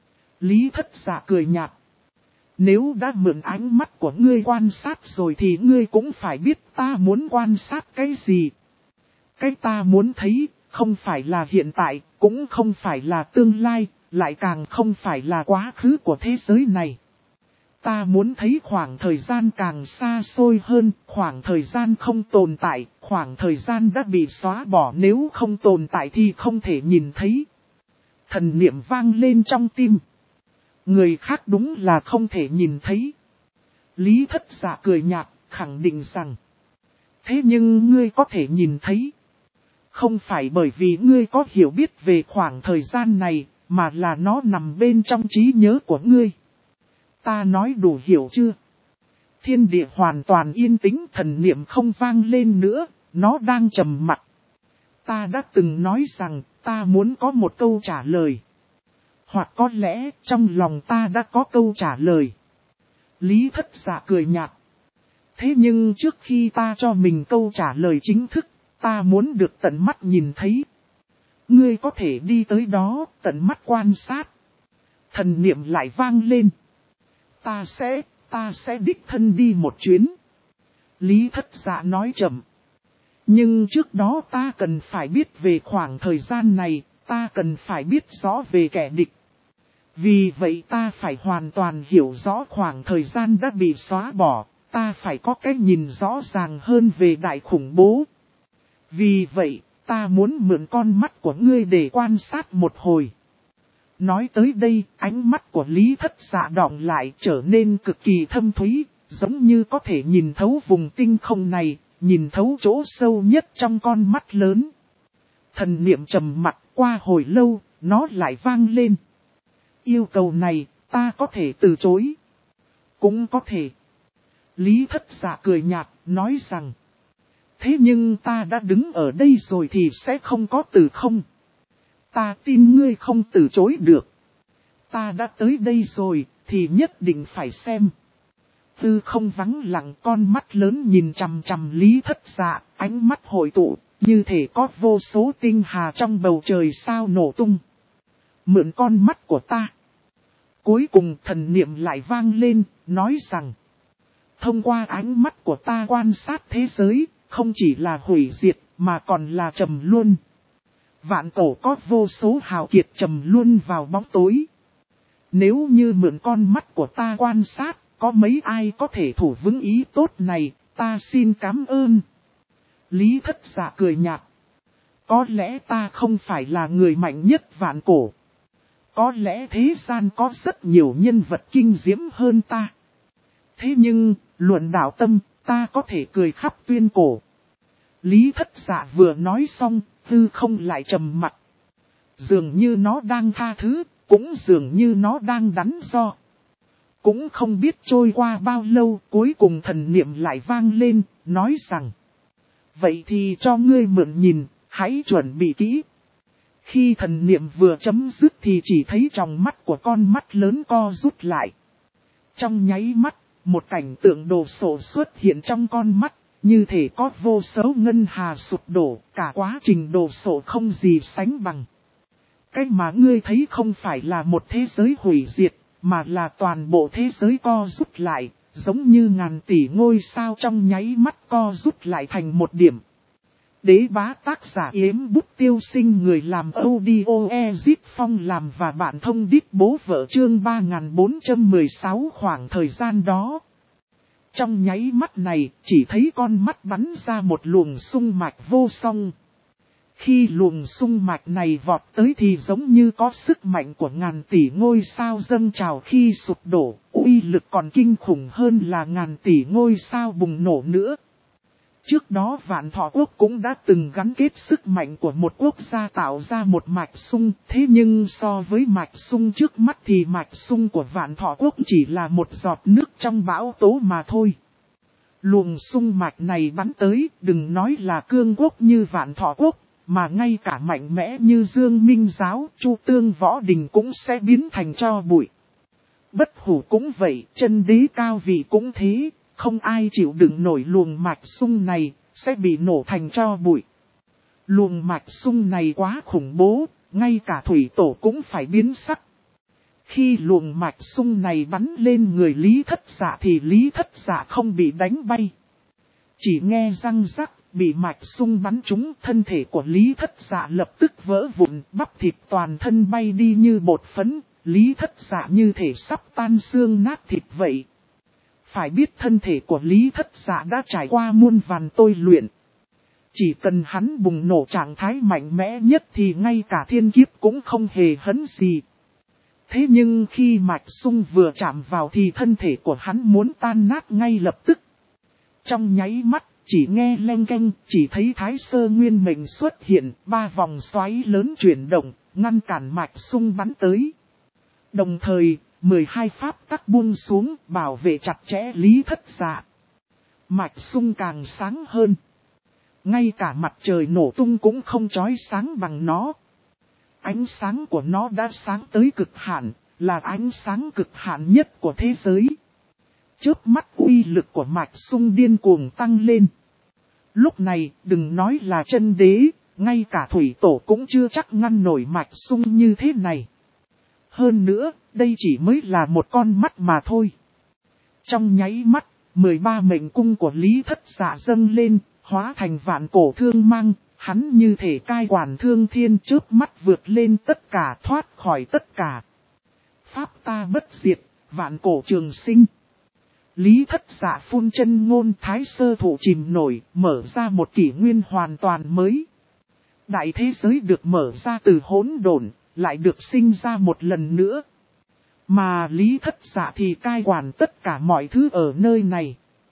Lý Thất Dạ cười nhạt. Nếu đã mượn ánh mắt của ngươi quan sát rồi thì ngươi cũng phải biết ta muốn quan sát cái gì. Cái ta muốn thấy, không phải là hiện tại, cũng không phải là tương lai, lại càng không phải là quá khứ của thế giới này. Ta muốn thấy khoảng thời gian càng xa xôi hơn, khoảng thời gian không tồn tại, khoảng thời gian đã bị xóa bỏ, nếu không tồn tại thì không thể nhìn thấy. Thần niệm vang lên trong tim. Người khác đúng là không thể nhìn thấy. Lý Thất Dạ cười nhạt, khẳng định rằng. Thế nhưng ngươi có thể nhìn thấy. Không phải bởi vì ngươi có hiểu biết về khoảng thời gian này, mà là nó nằm bên trong trí nhớ của ngươi. Ta nói đủ hiểu chưa? Thiên địa hoàn toàn yên tĩnh, thần niệm không vang lên nữa, nó đang trầm mặc. Ta đã từng nói rằng, ta muốn có một câu trả lời. Hoặc có lẽ, trong lòng ta đã có câu trả lời. Lý Thất Dạ cười nhạt. Thế nhưng trước khi ta cho mình câu trả lời chính thức, ta muốn được tận mắt nhìn thấy. Ngươi có thể đi tới đó, tận mắt quan sát. Thần niệm lại vang lên. Ta sẽ đích thân đi một chuyến. Lý Thất Dạ nói chậm. Nhưng trước đó ta cần phải biết về khoảng thời gian này, ta cần phải biết rõ về kẻ địch. Vì vậy ta phải hoàn toàn hiểu rõ khoảng thời gian đã bị xóa bỏ, ta phải có cái nhìn rõ ràng hơn về đại khủng bố. Vì vậy, ta muốn mượn con mắt của ngươi để quan sát một hồi. Nói tới đây, ánh mắt của Lý Thất Dạ đọng lại trở nên cực kỳ thâm thúy, giống như có thể nhìn thấu vùng tinh không này, nhìn thấu chỗ sâu nhất trong con mắt lớn. Thần niệm trầm mặc qua hồi lâu, nó lại vang lên. Yêu cầu này, ta có thể từ chối. Cũng có thể. Lý Thất Dạ cười nhạt, nói rằng. Thế nhưng ta đã đứng ở đây rồi thì sẽ không có từ không. Ta tin ngươi không từ chối được. Ta đã tới đây rồi, thì nhất định phải xem. Tư không vắng lặng, con mắt lớn nhìn chằm chằm Lý Thất Dạ, ánh mắt hội tụ, như thể có vô số tinh hà trong bầu trời sao nổ tung. Mượn con mắt của ta. Cuối cùng thần niệm lại vang lên, nói rằng. Thông qua ánh mắt của ta quan sát thế giới, không chỉ là hủy diệt, mà còn là trầm luân. Vạn cổ có vô số hào kiệt trầm luân vào bóng tối. Nếu như mượn con mắt của ta quan sát, có mấy ai có thể thủ vững ý tốt này, ta xin cảm ơn. Lý Thất Dạ cười nhạt. Có lẽ ta không phải là người mạnh nhất vạn cổ. Có lẽ thế gian có rất nhiều nhân vật kinh diễm hơn ta. Thế nhưng, luận đạo tâm, ta có thể cười khắp tuyên cổ. Lý Thất Dạ vừa nói xong, hư không lại trầm mặc. Dường như nó đang tha thứ, cũng dường như nó đang đắn đo. Cũng không biết trôi qua bao lâu, cuối cùng thần niệm lại vang lên, nói rằng. Vậy thì cho ngươi mượn nhìn, hãy chuẩn bị kỹ. Khi thần niệm vừa chấm dứt thì chỉ thấy trong mắt của con mắt lớn co rút lại. Trong nháy mắt, một cảnh tượng đồ sộ xuất hiện trong con mắt, như thể có vô số ngân hà sụp đổ, cả quá trình đồ sộ không gì sánh bằng. Cái mà ngươi thấy không phải là một thế giới hủy diệt, mà là toàn bộ thế giới co rút lại, giống như ngàn tỷ ngôi sao trong nháy mắt co rút lại thành một điểm. Đế bá tác giả Yếm Bút Tiêu Sinh, người làm audio Ezit Phong làm và bạn thông đít bố vợ chương 3416 khoảng thời gian đó. Trong nháy mắt này, chỉ thấy con mắt bắn ra một luồng xung mạch vô song. Khi luồng xung mạch này vọt tới thì giống như có sức mạnh của ngàn tỷ ngôi sao dâng trào khi sụp đổ, uy lực còn kinh khủng hơn là ngàn tỷ ngôi sao bùng nổ nữa. Trước đó Vạn Thọ Quốc cũng đã từng gắn kết sức mạnh của một quốc gia tạo ra một mạch xung, thế nhưng so với mạch xung trước mắt thì mạch xung của Vạn Thọ Quốc chỉ là một giọt nước trong bão tố mà thôi. Luồng xung mạch này bắn tới, đừng nói là cương quốc như Vạn Thọ Quốc, mà ngay cả mạnh mẽ như Dương Minh Giáo, Chu Tương Võ Đình cũng sẽ biến thành tro bụi. Bất hủ cũng vậy, chân đế cao vị cũng thế, không ai chịu đựng nổi luồng mạch xung này, sẽ bị nổ thành tro bụi. Luồng mạch xung này quá khủng bố, ngay cả thủy tổ cũng phải biến sắc. Khi luồng mạch xung này bắn lên người Lý Thất Dạ thì Lý Thất Dạ không bị đánh bay. Chỉ nghe răng rắc, bị mạch xung bắn trúng, thân thể của Lý Thất Dạ lập tức vỡ vụn, bắp thịt toàn thân bay đi như bột phấn, Lý Thất Dạ như thể sắp tan xương nát thịt vậy. Phải biết thân thể của Lý Thất Dạ đã trải qua muôn vàn tôi luyện. Chỉ cần hắn bùng nổ trạng thái mạnh mẽ nhất thì ngay cả thiên kiếp cũng không hề hấn gì. Thế nhưng khi mạch xung vừa chạm vào thì thân thể của hắn muốn tan nát ngay lập tức. Trong nháy mắt, chỉ nghe leng keng, chỉ thấy Thái Sơ Nguyên Mệnh xuất hiện, 3 vòng xoáy lớn chuyển động, ngăn cản mạch xung bắn tới. Đồng thời, 12 pháp tắc buông xuống, bảo vệ chặt chẽ Lý Thất Dạ. Mạch xung càng sáng hơn. Ngay cả mặt trời nổ tung cũng không chói sáng bằng nó. Ánh sáng của nó đã sáng tới cực hạn, là ánh sáng cực hạn nhất của thế giới. Chớp mắt uy lực của mạch xung điên cuồng tăng lên. Lúc này, đừng nói là chân đế, ngay cả thủy tổ cũng chưa chắc ngăn nổi mạch xung như thế này. Hơn nữa, đây chỉ mới là một con mắt mà thôi. Trong nháy mắt, 13 mệnh cung của Lý Thất Dạ dâng lên, hóa thành vạn cổ thương mang, hắn như thể cai quản thương thiên chớp mắt vượt lên tất cả, thoát khỏi tất cả. Pháp ta bất diệt, vạn cổ trường sinh. Lý Thất Dạ phun chân ngôn, thái sơ thụ chìm nổi, mở ra một kỷ nguyên hoàn toàn mới. Đại thế giới được mở ra từ hỗn độn, lại được sinh ra một lần nữa. Mà Lý Thất Dạ thì cai quản tất cả mọi thứ ở nơi này.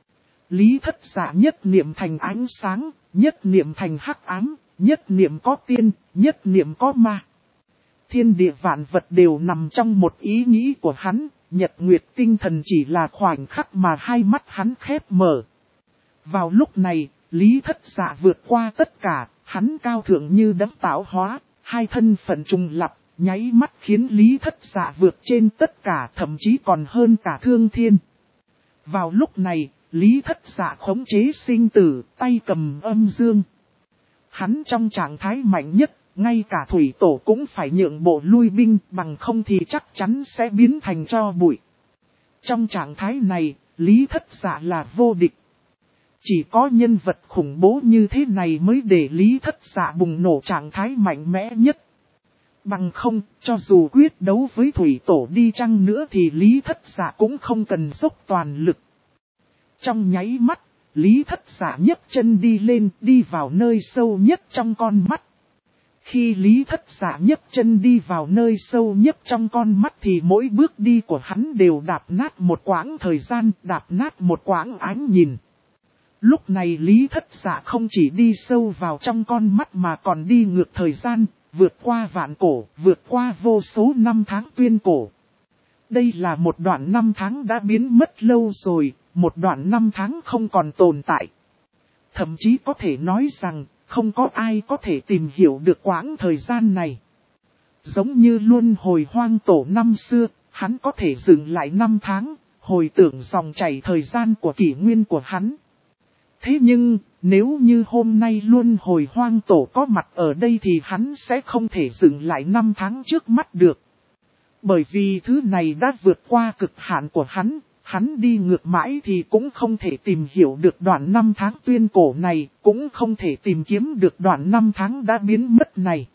Lý Thất Dạ nhất niệm thành ánh sáng, nhất niệm thành hắc ám, nhất niệm có tiên, nhất niệm có ma. Thiên địa vạn vật đều nằm trong một ý nghĩ của hắn, nhật nguyệt tinh thần chỉ là khoảnh khắc mà hai mắt hắn khép mở. Vào lúc này, Lý Thất Dạ vượt qua tất cả, hắn cao thượng như đấng tạo hóa, hai thân phận trùng lập, nháy mắt khiến Lý Thất Dạ vượt trên tất cả, thậm chí còn hơn cả thương thiên. Vào lúc này, Lý Thất Dạ khống chế sinh tử, tay cầm âm dương. Hắn trong trạng thái mạnh nhất, ngay cả thủy tổ cũng phải nhượng bộ lui binh, bằng không thì chắc chắn sẽ biến thành tro bụi. Trong trạng thái này, Lý Thất Dạ là vô địch. Chỉ có nhân vật khủng bố như thế này mới để Lý Thất Dạ bùng nổ trạng thái mạnh mẽ nhất. Bằng không, cho dù quyết đấu với thủy tổ đi chăng nữa thì Lý Thất Dạ cũng không cần dốc toàn lực. Trong nháy mắt, Lý Thất Dạ nhấc chân đi lên, đi vào nơi sâu nhất trong con mắt. Khi Lý Thất Dạ nhấc chân đi vào nơi sâu nhất trong con mắt thì mỗi bước đi của hắn đều đạp nát một quãng thời gian, đạp nát một quãng ánh nhìn. Lúc này Lý Thất Dạ không chỉ đi sâu vào trong con mắt mà còn đi ngược thời gian, vượt qua vạn cổ, vượt qua vô số năm tháng tuyên cổ. Đây là một đoạn năm tháng đã biến mất lâu rồi, một đoạn năm tháng không còn tồn tại. Thậm chí có thể nói rằng, không có ai có thể tìm hiểu được quãng thời gian này. Giống như luân hồi hoang tổ năm xưa, hắn có thể dừng lại 5 tháng, hồi tưởng dòng chảy thời gian của kỷ nguyên của hắn. Thế nhưng, nếu như hôm nay luân hồi hoang tổ có mặt ở đây thì hắn sẽ không thể dừng lại 5 tháng trước mắt được. Bởi vì thứ này đã vượt qua cực hạn của hắn đi ngược mãi thì cũng không thể tìm hiểu được đoạn 5 tháng tuyên cổ này, cũng không thể tìm kiếm được đoạn 5 tháng đã biến mất này.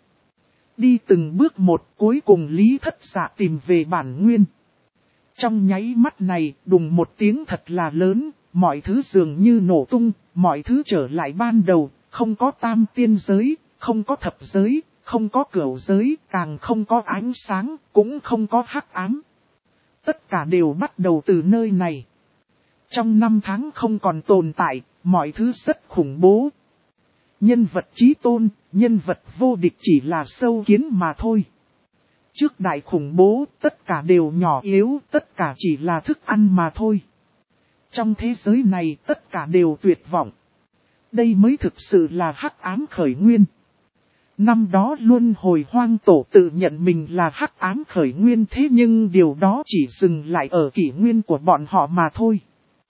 Đi từng bước một, cuối cùng Lý Thất Dạ tìm về bản nguyên. Trong nháy mắt này, đùng một tiếng thật là lớn, mọi thứ dường như nổ tung, mọi thứ trở lại ban đầu, không có tam tiên giới, không có thập giới, không có cửu giới, càng không có ánh sáng, cũng không có hắc ám. Tất cả đều bắt đầu từ nơi này. Trong 5 tháng không còn tồn tại, mọi thứ rất khủng bố. Nhân vật chí tôn, nhân vật vô địch chỉ là sâu kiến mà thôi. Trước đại khủng bố, tất cả đều nhỏ yếu, tất cả chỉ là thức ăn mà thôi. Trong thế giới này, tất cả đều tuyệt vọng. Đây mới thực sự là hắc ám khởi nguyên. Năm đó Luân Hồi Hoang Tổ tự nhận mình là hắc ám khởi nguyên, thế nhưng điều đó chỉ dừng lại ở kỷ nguyên của bọn họ mà thôi.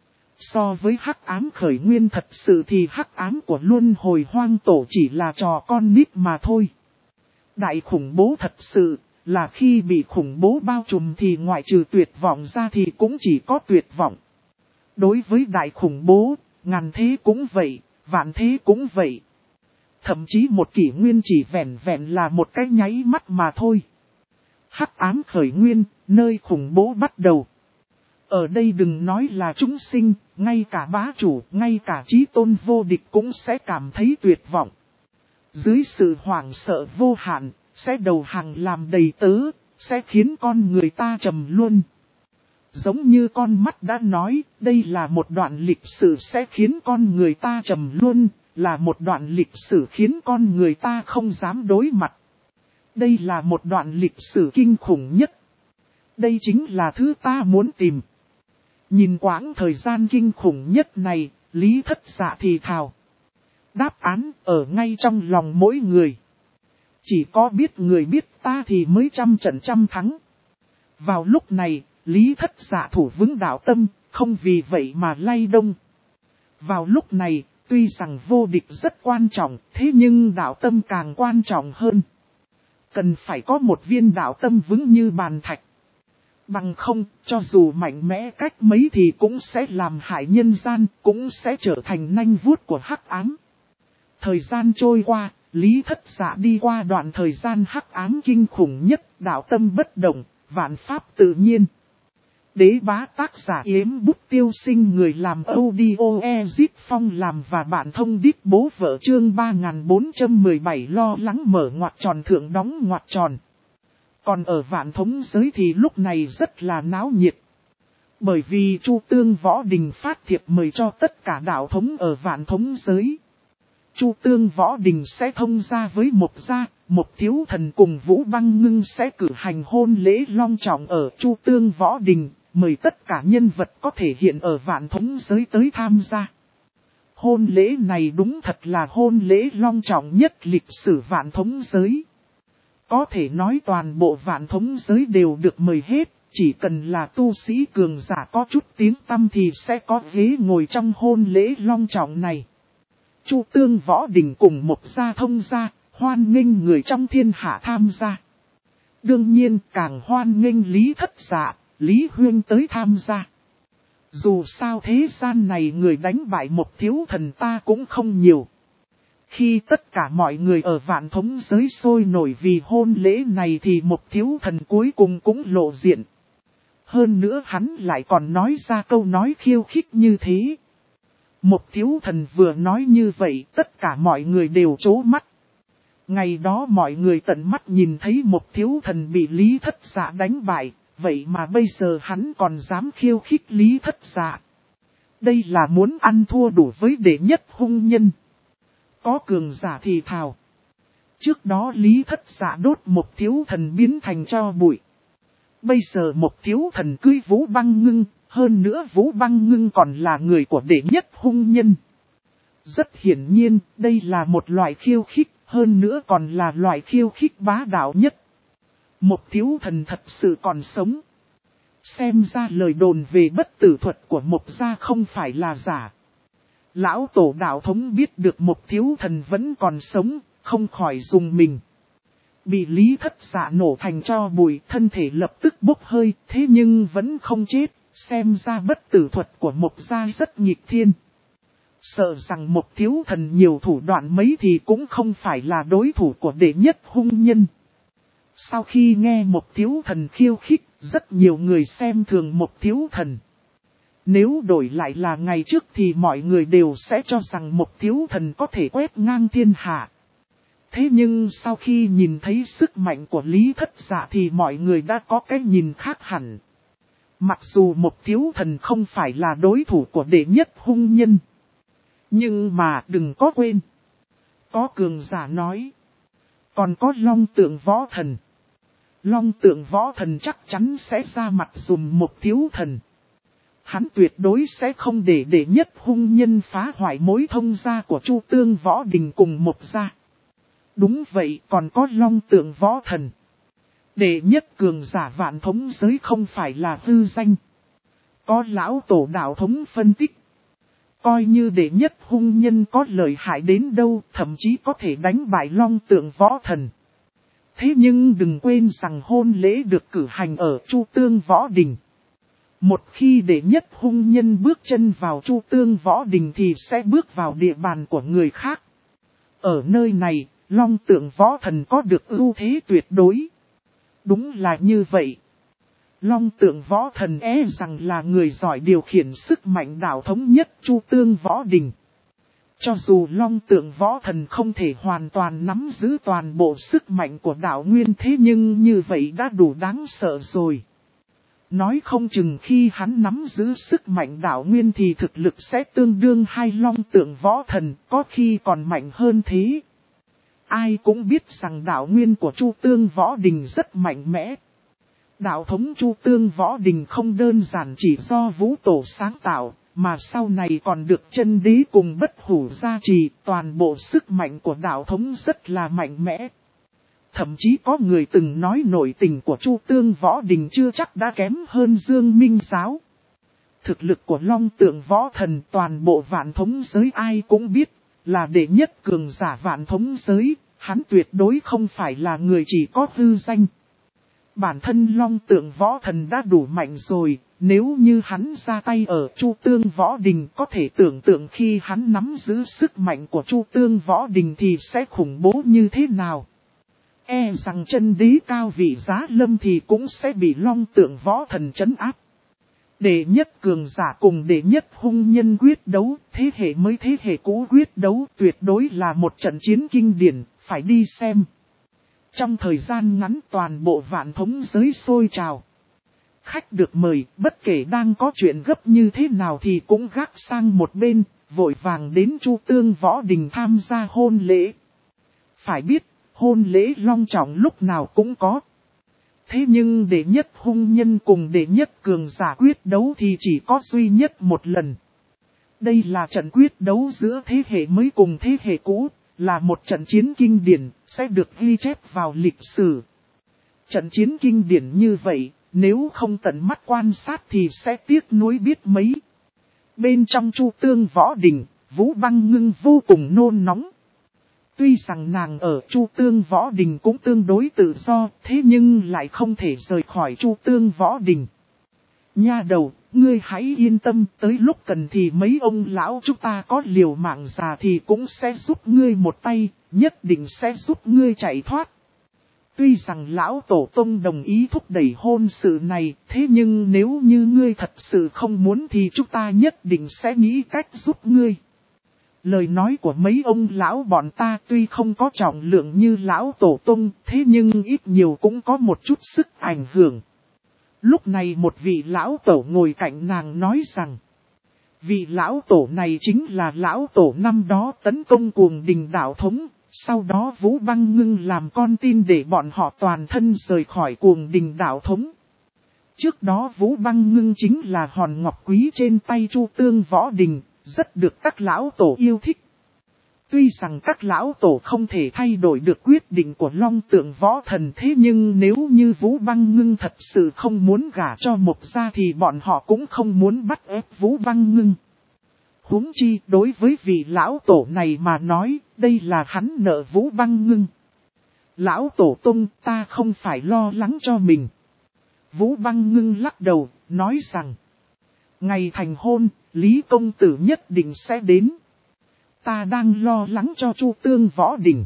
So với hắc ám khởi nguyên thật sự thì hắc ám của Luân Hồi Hoang Tổ chỉ là trò con nít mà thôi. Đại khủng bố thật sự là khi bị khủng bố bao trùm thì ngoại trừ tuyệt vọng ra thì cũng chỉ có tuyệt vọng. Đối với đại khủng bố, ngàn thế cũng vậy, vạn thế cũng vậy. Thậm chí một kỷ nguyên chỉ vẹn vẹn là một cái nháy mắt mà thôi. Hắc ám khởi nguyên, nơi khủng bố bắt đầu. Ở đây đừng nói là chúng sinh, ngay cả bá chủ, ngay cả chí tôn vô địch cũng sẽ cảm thấy tuyệt vọng. Dưới sự hoảng sợ vô hạn, sẽ đầu hàng làm đầy tớ, sẽ khiến con người ta trầm luân. Giống như con mắt đã nói, đây là một đoạn lịch sử sẽ khiến con người ta trầm luân, là một đoạn lịch sử khiến con người ta không dám đối mặt. Đây là một đoạn lịch sử kinh khủng nhất. Đây chính là thứ ta muốn tìm. Nhìn quãng thời gian kinh khủng nhất này, Lý Thất Dạ thì thào. Đáp án ở ngay trong lòng mỗi người. Chỉ có biết người biết ta thì mới trăm trận trăm thắng. Vào lúc này, Lý Thất Dạ thủ vững đạo tâm, không vì vậy mà lay động. Vào lúc này, tuy rằng vô địch rất quan trọng, thế nhưng đạo tâm càng quan trọng hơn. Cần phải có một viên đạo tâm vững như bàn thạch. Bằng không, cho dù mạnh mẽ cách mấy thì cũng sẽ làm hại nhân gian, cũng sẽ trở thành nanh vuốt của hắc ám. Thời gian trôi qua, Lý Thất Dạ đi qua đoạn thời gian hắc ám kinh khủng nhất, đạo tâm bất động, vạn pháp tự nhiên. Đế bá tác giả Yếm Bút Tiêu Sinh, người làm audio Ezip Phong làm và bạn thông đít bố vợ chương 3417 lo lắng mở ngoặc tròn thượng đóng ngoặc tròn. Còn ở Vạn Thống Giới thì lúc này rất là náo nhiệt. Bởi vì Chu Tương Võ Đình phát thiệp mời cho tất cả đạo thống ở Vạn Thống Giới. Chu Tương Võ Đình sẽ thông gia với Mộc Gia, Mộc Thiếu Thần cùng Vũ Băng Ngưng sẽ cử hành hôn lễ long trọng ở Chu Tương Võ Đình, mời tất cả nhân vật có thể hiện ở Vạn Thống Giới tới tham gia. Hôn lễ này đúng thật là hôn lễ long trọng nhất lịch sử Vạn Thống Giới. Có thể nói toàn bộ Vạn Thống Giới đều được mời hết, chỉ cần là tu sĩ cường giả có chút tiếng tăm thì sẽ có ghế ngồi trong hôn lễ long trọng này. Chu Tương Võ Đình cùng Mộc Gia thông gia, hoan nghênh người trong thiên hạ tham gia. Đương nhiên càng hoan nghênh Lý Thất Dạ, Lý Huyên tới tham gia. Dù sao thế gian này người đánh bại Mộc Thiếu Thần ta cũng không nhiều. Khi tất cả mọi người ở Vạn Thống Giới sôi nổi vì hôn lễ này thì Mộc Thiếu Thần cuối cùng cũng lộ diện. Hơn nữa hắn lại còn nói ra câu nói khiêu khích như thế. Mộc Thiếu Thần vừa nói như vậy tất cả mọi người đều trố mắt. Ngày đó mọi người tận mắt nhìn thấy Mộc Thiếu Thần bị Lý Thất Dạ đánh bại, vậy mà bây giờ hắn còn dám khiêu khích Lý Thất Dạ. Đây là muốn ăn thua đủ với đệ nhất hung nhân. Có cường giả thì thào. Trước đó Lý Thất Dạ đốt Mộc Thiếu Thần biến thành tro bụi. Bây giờ Mộc Thiếu Thần cưới Vũ Băng Ngưng, hơn nữa Vũ Băng Ngưng còn là người của đệ nhất hung nhân. Rất hiển nhiên, đây là một loại khiêu khích, hơn nữa còn là loại khiêu khích bá đạo nhất. Mộc Thiếu Thần thật sự còn sống. Xem ra lời đồn về bất tử thuật của Mộc Gia không phải là giả. Lão tổ đạo thống biết được Mộc Thiếu Thần vẫn còn sống, không khỏi dùng mình. Bị Lý Thất Dạ nổ thành tro bụi, thân thể lập tức bốc hơi, thế nhưng vẫn không chết, xem ra bất tử thuật của Mộc Gia rất nghịch thiên. Sợ rằng Mộc Thiếu Thần nhiều thủ đoạn mấy thì cũng không phải là đối thủ của đệ nhất hung nhân. Sau khi nghe Mộc Thiếu Thần khiêu khích, rất nhiều người xem thường Mộc Thiếu Thần. Nếu đổi lại là ngày trước thì mọi người đều sẽ cho rằng một thiếu thần có thể quét ngang thiên hạ. Thế nhưng sau khi nhìn thấy sức mạnh của Lý Thất Dạ thì mọi người đã có cái nhìn khác hẳn. Mặc dù một thiếu thần không phải là đối thủ của đệ nhất hung nhân. Nhưng mà đừng có quên. Có cường giả nói. Còn có long tượng võ thần. Long tượng võ thần chắc chắn sẽ ra mặt dùm một thiếu thần. Hắn tuyệt đối sẽ không để đệ nhất hung nhân phá hoại mối thông gia của Chu Tương Võ Đình cùng một gia. Đúng vậy, còn có long tượng võ thần. Đệ nhất cường giả vạn thống giới không phải là hư danh. Có lão tổ đạo thống phân tích. Coi như đệ nhất hung nhân có lợi hại đến đâu, thậm chí có thể đánh bại long tượng võ thần. Thế nhưng đừng quên rằng hôn lễ được cử hành ở Chu Tương Võ Đình. Một khi đệ nhất hung nhân bước chân vào Chu Tương Võ Đình thì sẽ bước vào địa bàn của người khác. Ở nơi này, long tượng võ thần có được ưu thế tuyệt đối. Đúng là như vậy. Long tượng võ thần rằng là người giỏi điều khiển sức mạnh đạo thống nhất Chu Tương Võ Đình. Cho dù long tượng võ thần không thể hoàn toàn nắm giữ toàn bộ sức mạnh của đạo nguyên thế nhưng như vậy đã đủ đáng sợ rồi. Nói không chừng khi hắn nắm giữ sức mạnh đạo nguyên thì thực lực sẽ tương đương hai long tượng võ thần, có khi còn mạnh hơn thế. Ai cũng biết rằng đạo nguyên của Chu Tương Võ Đình rất mạnh mẽ. Đạo thống Chu Tương Võ Đình không đơn giản chỉ do Vũ Tổ sáng tạo, mà sau này còn được chân đế cùng Bất Hủ gia trì, toàn bộ sức mạnh của đạo thống rất là mạnh mẽ. Thậm chí có người từng nói nội tình của Chu Tương Võ Đình chưa chắc đã kém hơn Dương Minh Giáo. Thực lực của long tượng võ thần toàn bộ vạn thống giới ai cũng biết, là đệ nhất cường giả vạn thống giới, hắn tuyệt đối không phải là người chỉ có hư danh. Bản thân long tượng võ thần đã đủ mạnh rồi, nếu như hắn ra tay ở Chu Tương Võ Đình có thể tưởng tượng khi hắn nắm giữ sức mạnh của Chu Tương Võ Đình thì sẽ khủng bố như thế nào. Rằng chân đế cao vị giá lâm thì cũng sẽ bị long tượng võ thần trấn áp. Đệ nhất cường giả cùng đệ nhất hung nhân quyết đấu, thế hệ mới thế hệ cũ quyết đấu tuyệt đối là một trận chiến kinh điển, phải đi xem. Trong thời gian ngắn toàn bộ vạn thống giới sôi trào. Khách được mời, bất kể đang có chuyện gấp như thế nào thì cũng gác sang một bên, vội vàng đến Chu Tương Võ Đình tham gia hôn lễ. Phải biết, hôn lễ long trọng lúc nào cũng có. Thế nhưng đệ nhất hung nhân cùng đệ nhất cường giả quyết đấu thì chỉ có duy nhất một lần. Đây là trận quyết đấu giữa thế hệ mới cùng thế hệ cũ, là một trận chiến kinh điển, sẽ được ghi chép vào lịch sử. Trận chiến kinh điển như vậy, nếu không tận mắt quan sát thì sẽ tiếc nuối biết mấy. Bên trong Chu Tương Võ Đình, Vũ Băng Ngưng vô cùng nôn nóng. Tuy rằng nàng ở Chu Tương Võ Đình cũng tương đối tự do, thế nhưng lại không thể rời khỏi Chu Tương Võ Đình. Nha đầu, ngươi hãy yên tâm, tới lúc cần thì mấy ông lão chúng ta có liều mạng già thì cũng sẽ giúp ngươi một tay, nhất định sẽ giúp ngươi chạy thoát. Tuy rằng lão tổ tông đồng ý thúc đẩy hôn sự này, thế nhưng nếu như ngươi thật sự không muốn thì chúng ta nhất định sẽ nghĩ cách giúp ngươi. Lời nói của mấy ông lão bọn ta tuy không có trọng lượng như lão tổ tông, thế nhưng ít nhiều cũng có một chút sức ảnh hưởng. Lúc này một vị lão tổ ngồi cạnh nàng nói rằng, vị lão tổ này chính là lão tổ năm đó tấn công Cuồng Đình đạo thống, sau đó Vũ Băng Ngưng làm con tin để bọn họ toàn thân rời khỏi Cuồng Đình đạo thống. Trước đó Vũ Băng Ngưng chính là hòn ngọc quý trên tay Chu Tương Võ Đình, rất được các lão tổ yêu thích. Tuy rằng các lão tổ không thể thay đổi được quyết định của long tượng võ thần, thế nhưng nếu như Vũ Băng Ngưng thật sự không muốn gả cho Mộc gia thì bọn họ cũng không muốn bắt ép Vũ Băng Ngưng. Huống chi đối với vị lão tổ này mà nói, đây là hắn nợ Vũ Băng Ngưng. Lão tổ tông, ta không phải lo lắng cho mình. Vũ Băng Ngưng lắc đầu, nói rằng, ngày thành hôn, Lý công tử nhất định sẽ đến. Ta đang lo lắng cho Chu Tương Võ Đình.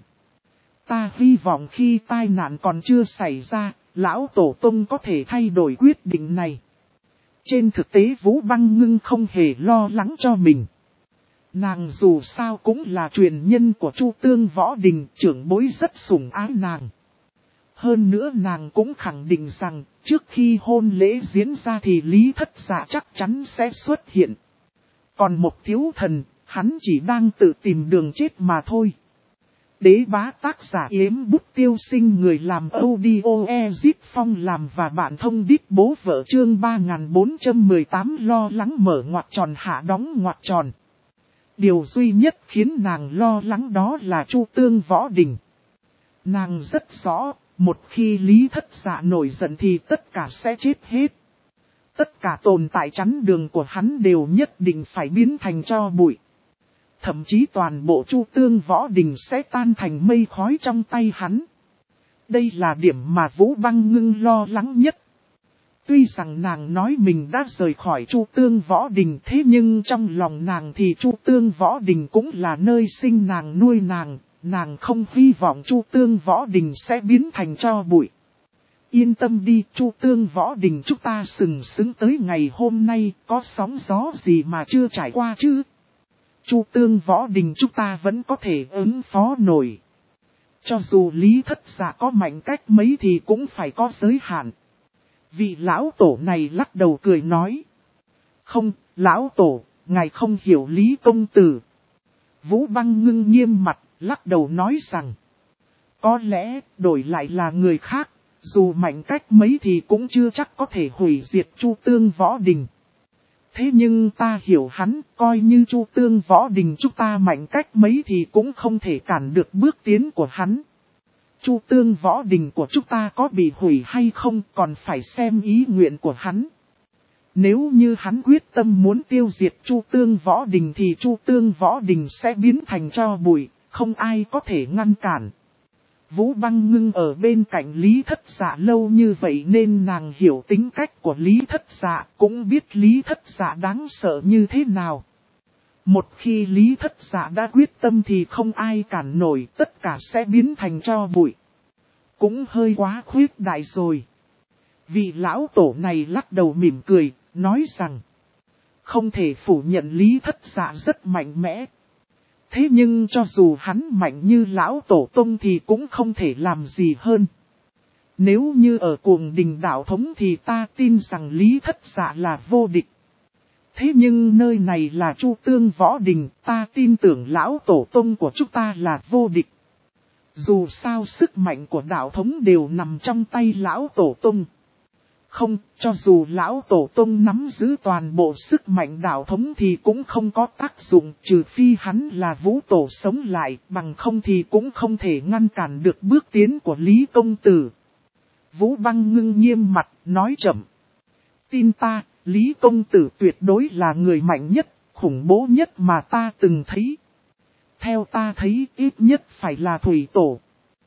Ta hy vọng khi tai nạn còn chưa xảy ra, lão tổ tông có thể thay đổi quyết định này. Trên thực tế Vũ Băng Ngưng không hề lo lắng cho mình. Nàng dù sao cũng là truyền nhân của Chu Tương Võ Đình, trưởng bối rất sủng ái nàng. Hơn nữa nàng cũng khẳng định rằng, trước khi hôn lễ diễn ra thì Lý Thất Dạ chắc chắn sẽ xuất hiện. Còn một thiếu thần, hắn chỉ đang tự tìm đường chết mà thôi. Đế bá tác giả Yếm Bút Tiêu Sinh, người làm audio Ezip Phong làm và bạn thông đít bố vợ, chương 3418 lo lắng mở ngoặc tròn hạ đóng ngoặc tròn. Điều duy nhất khiến nàng lo lắng đó là Chu Tương Võ Đình. Nàng rất rõ, một khi Lý Thất Dạ nổi giận thì tất cả sẽ chết hết. Tất cả tồn tại chắn đường của hắn đều nhất định phải biến thành tro bụi. Thậm chí toàn bộ Chu Tương Võ Đình sẽ tan thành mây khói trong tay hắn. Đây là điểm mà Vũ Băng Ngưng lo lắng nhất. Tuy rằng nàng nói mình đã rời khỏi Chu Tương Võ Đình, thế nhưng trong lòng nàng thì Chu Tương Võ Đình cũng là nơi sinh nàng nuôi nàng. Nàng không hy vọng Chu Tương Võ Đình sẽ biến thành tro bụi. Yên tâm đi, Chu Tương Võ Đình chúng ta sừng sững tới ngày hôm nay, có sóng gió gì mà chưa trải qua chứ? Chu Tương Võ Đình chúng ta vẫn có thể ứng phó nổi. Cho dù Lý Thất Dạ có mạnh cách mấy thì cũng phải có giới hạn. Vị lão tổ này lắc đầu cười nói. Không, lão tổ, ngài không hiểu Lý công tử. Vũ Băng Ngưng nghiêm mặt, lắc đầu nói rằng. Có lẽ, đổi lại là người khác, dù mạnh cách mấy thì cũng chưa chắc có thể hủy diệt Chu Tương Võ Đình. Thế nhưng ta hiểu hắn, coi như Chu Tương Võ Đình chúng ta mạnh cách mấy thì cũng không thể cản được bước tiến của hắn. Chu Tương Võ Đình của chúng ta có bị hủy hay không còn phải xem ý nguyện của hắn. Nếu như hắn quyết tâm muốn tiêu diệt Chu Tương Võ Đình thì Chu Tương Võ Đình sẽ biến thành tro bụi, không ai có thể ngăn cản. Vũ Băng Ngưng ở bên cạnh Lý Thất Dạ lâu như vậy nên nàng hiểu tính cách của Lý Thất Dạ, cũng biết Lý Thất Dạ đáng sợ như thế nào. Một khi Lý Thất Dạ đã quyết tâm thì không ai cản nổi, tất cả sẽ biến thành tro bụi. Cũng hơi quá khuyết đại rồi. Vị lão tổ này lắc đầu mỉm cười, nói rằng không thể phủ nhận Lý Thất Dạ rất mạnh mẽ. Thế nhưng cho dù hắn mạnh như lão tổ tông thì cũng không thể làm gì hơn. Nếu như ở cuồng đình đạo thống thì ta tin rằng Lý Thất Dạ là vô địch. Thế nhưng nơi này là Chu Tương Võ Đình, ta tin tưởng lão tổ tông của chúng ta là vô địch. Dù sao sức mạnh của đạo thống đều nằm trong tay lão tổ tông. Không, cho dù lão tổ tông nắm giữ toàn bộ sức mạnh đạo thống thì cũng không có tác dụng, trừ phi hắn là vũ tổ sống lại, bằng không thì cũng không thể ngăn cản được bước tiến của Lý công tử. Vũ Băng Ngưng nghiêm mặt, nói chậm. Tin ta, Lý công tử tuyệt đối là người mạnh nhất, khủng bố nhất mà ta từng thấy. Theo ta thấy ít nhất phải là thủy tổ.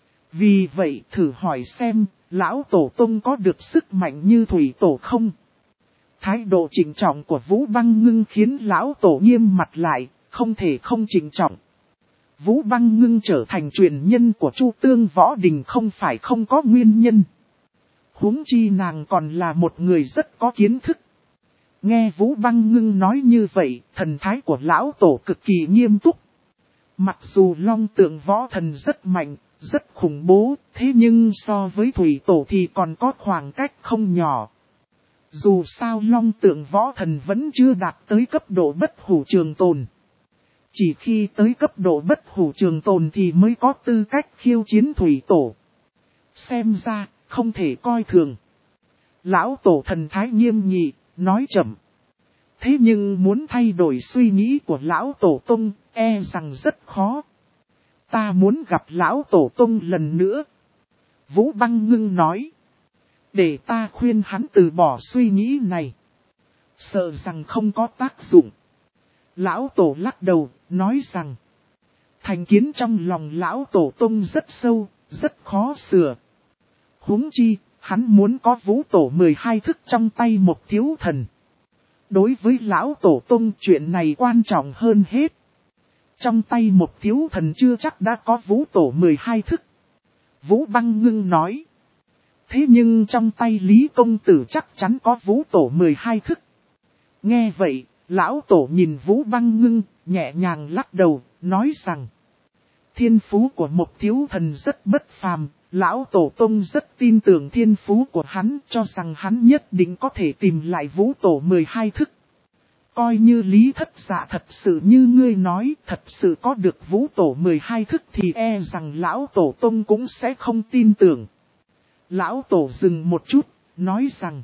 Vì vậy thử hỏi xem, lão tổ tông có được sức mạnh như thủy tổ không? Thái độ trịnh trọng của Vũ Băng Ngưng khiến lão tổ nghiêm mặt lại, không thể không trịnh trọng. Vũ Băng Ngưng trở thành truyền nhân của Chu Tương Võ Đình không phải không có nguyên nhân. Huống chi nàng còn là một người rất có kiến thức. Nghe Vũ Băng Ngưng nói như vậy, thần thái của lão tổ cực kỳ nghiêm túc. Mặc dù Long Tượng Võ Thần rất mạnh, rất khủng bố, thế nhưng so với thủy tổ thì còn có khoảng cách không nhỏ. Dù sao Long Tượng Võ Thần vẫn chưa đạt tới cấp độ bất hủ trường tồn. Chỉ khi tới cấp độ bất hủ trường tồn thì mới có tư cách khiêu chiến thủy tổ. Xem ra, không thể coi thường. Lão tổ thần thái nghiêm nghị, nói chậm. Thế nhưng muốn thay đổi suy nghĩ của lão tổ tông, e rằng rất khó. Ta muốn gặp lão tổ tông lần nữa. Vũ Băng Ngưng nói. Để ta khuyên hắn từ bỏ suy nghĩ này. Sợ rằng không có tác dụng. Lão tổ lắc đầu, nói rằng. Thành kiến trong lòng lão tổ tông rất sâu, rất khó sửa. Huống chi, hắn muốn có vũ tổ 12 thức trong tay một thiếu thần. Đối với lão tổ tông chuyện này quan trọng hơn hết. Trong tay một thiếu thần chưa chắc đã có vũ tổ 12 thức. Vũ Băng Ngưng nói. Thế nhưng trong tay Lý công tử chắc chắn có vũ tổ 12 thức. Nghe vậy, lão tổ nhìn Vũ Băng Ngưng, nhẹ nhàng lắc đầu, nói rằng. Thiên phú của một thiếu thần rất bất phàm, lão tổ tông rất tin tưởng thiên phú của hắn, cho rằng hắn nhất định có thể tìm lại vũ tổ 12 thức. Coi như Lý Thất Dạ thật sự như ngươi nói, thật sự có được vũ tổ 12 thức thì e rằng lão tổ tông cũng sẽ không tin tưởng. Lão tổ dừng một chút, nói rằng,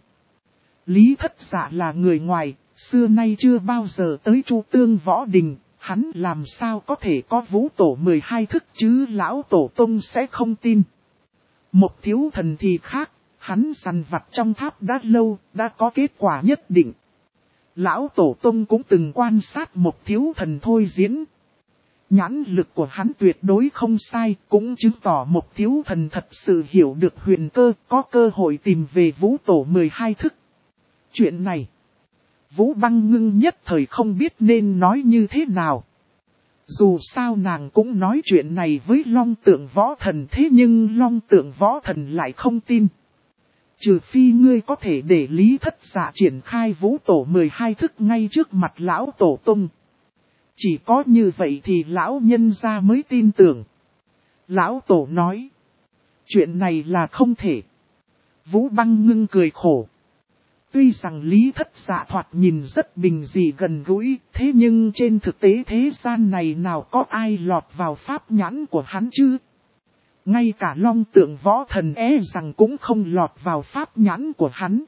Lý Thất Dạ là người ngoài, xưa nay chưa bao giờ tới Chu Tương Võ Đình, hắn làm sao có thể có vũ tổ 12 thức chứ lão tổ tông sẽ không tin. Một thiếu thần thì khác, hắn săn vặt trong tháp đã lâu, đã có kết quả nhất định. Lão tổ tông cũng từng quan sát một thiếu thần thôi diễn. Nhãn lực của hắn tuyệt đối không sai, cũng chứng tỏ một thiếu thần thật sự hiểu được huyền cơ, có cơ hội tìm về vũ tổ 12 thức. Chuyện này, Vũ Băng Ngưng nhất thời không biết nên nói như thế nào. Dù sao nàng cũng nói chuyện này với Long Tượng Võ Thần, thế nhưng Long Tượng Võ Thần lại không tin. Trừ phi ngươi có thể để Lý Thất Dạ triển khai vũ tổ 12 thức ngay trước mặt lão tổ tông. Chỉ có như vậy thì lão nhân gia mới tin tưởng. Lão tổ nói, chuyện này là không thể. Vũ Băng Ngưng cười khổ. Tuy rằng Lý Thất Dạ thoạt nhìn rất bình dị gần gũi, thế nhưng trên thực tế thế gian này nào có ai lọt vào pháp nhãn của hắn chứ? Ngay cả Long Tượng Võ Thần rằng cũng không lọt vào pháp nhãn của hắn.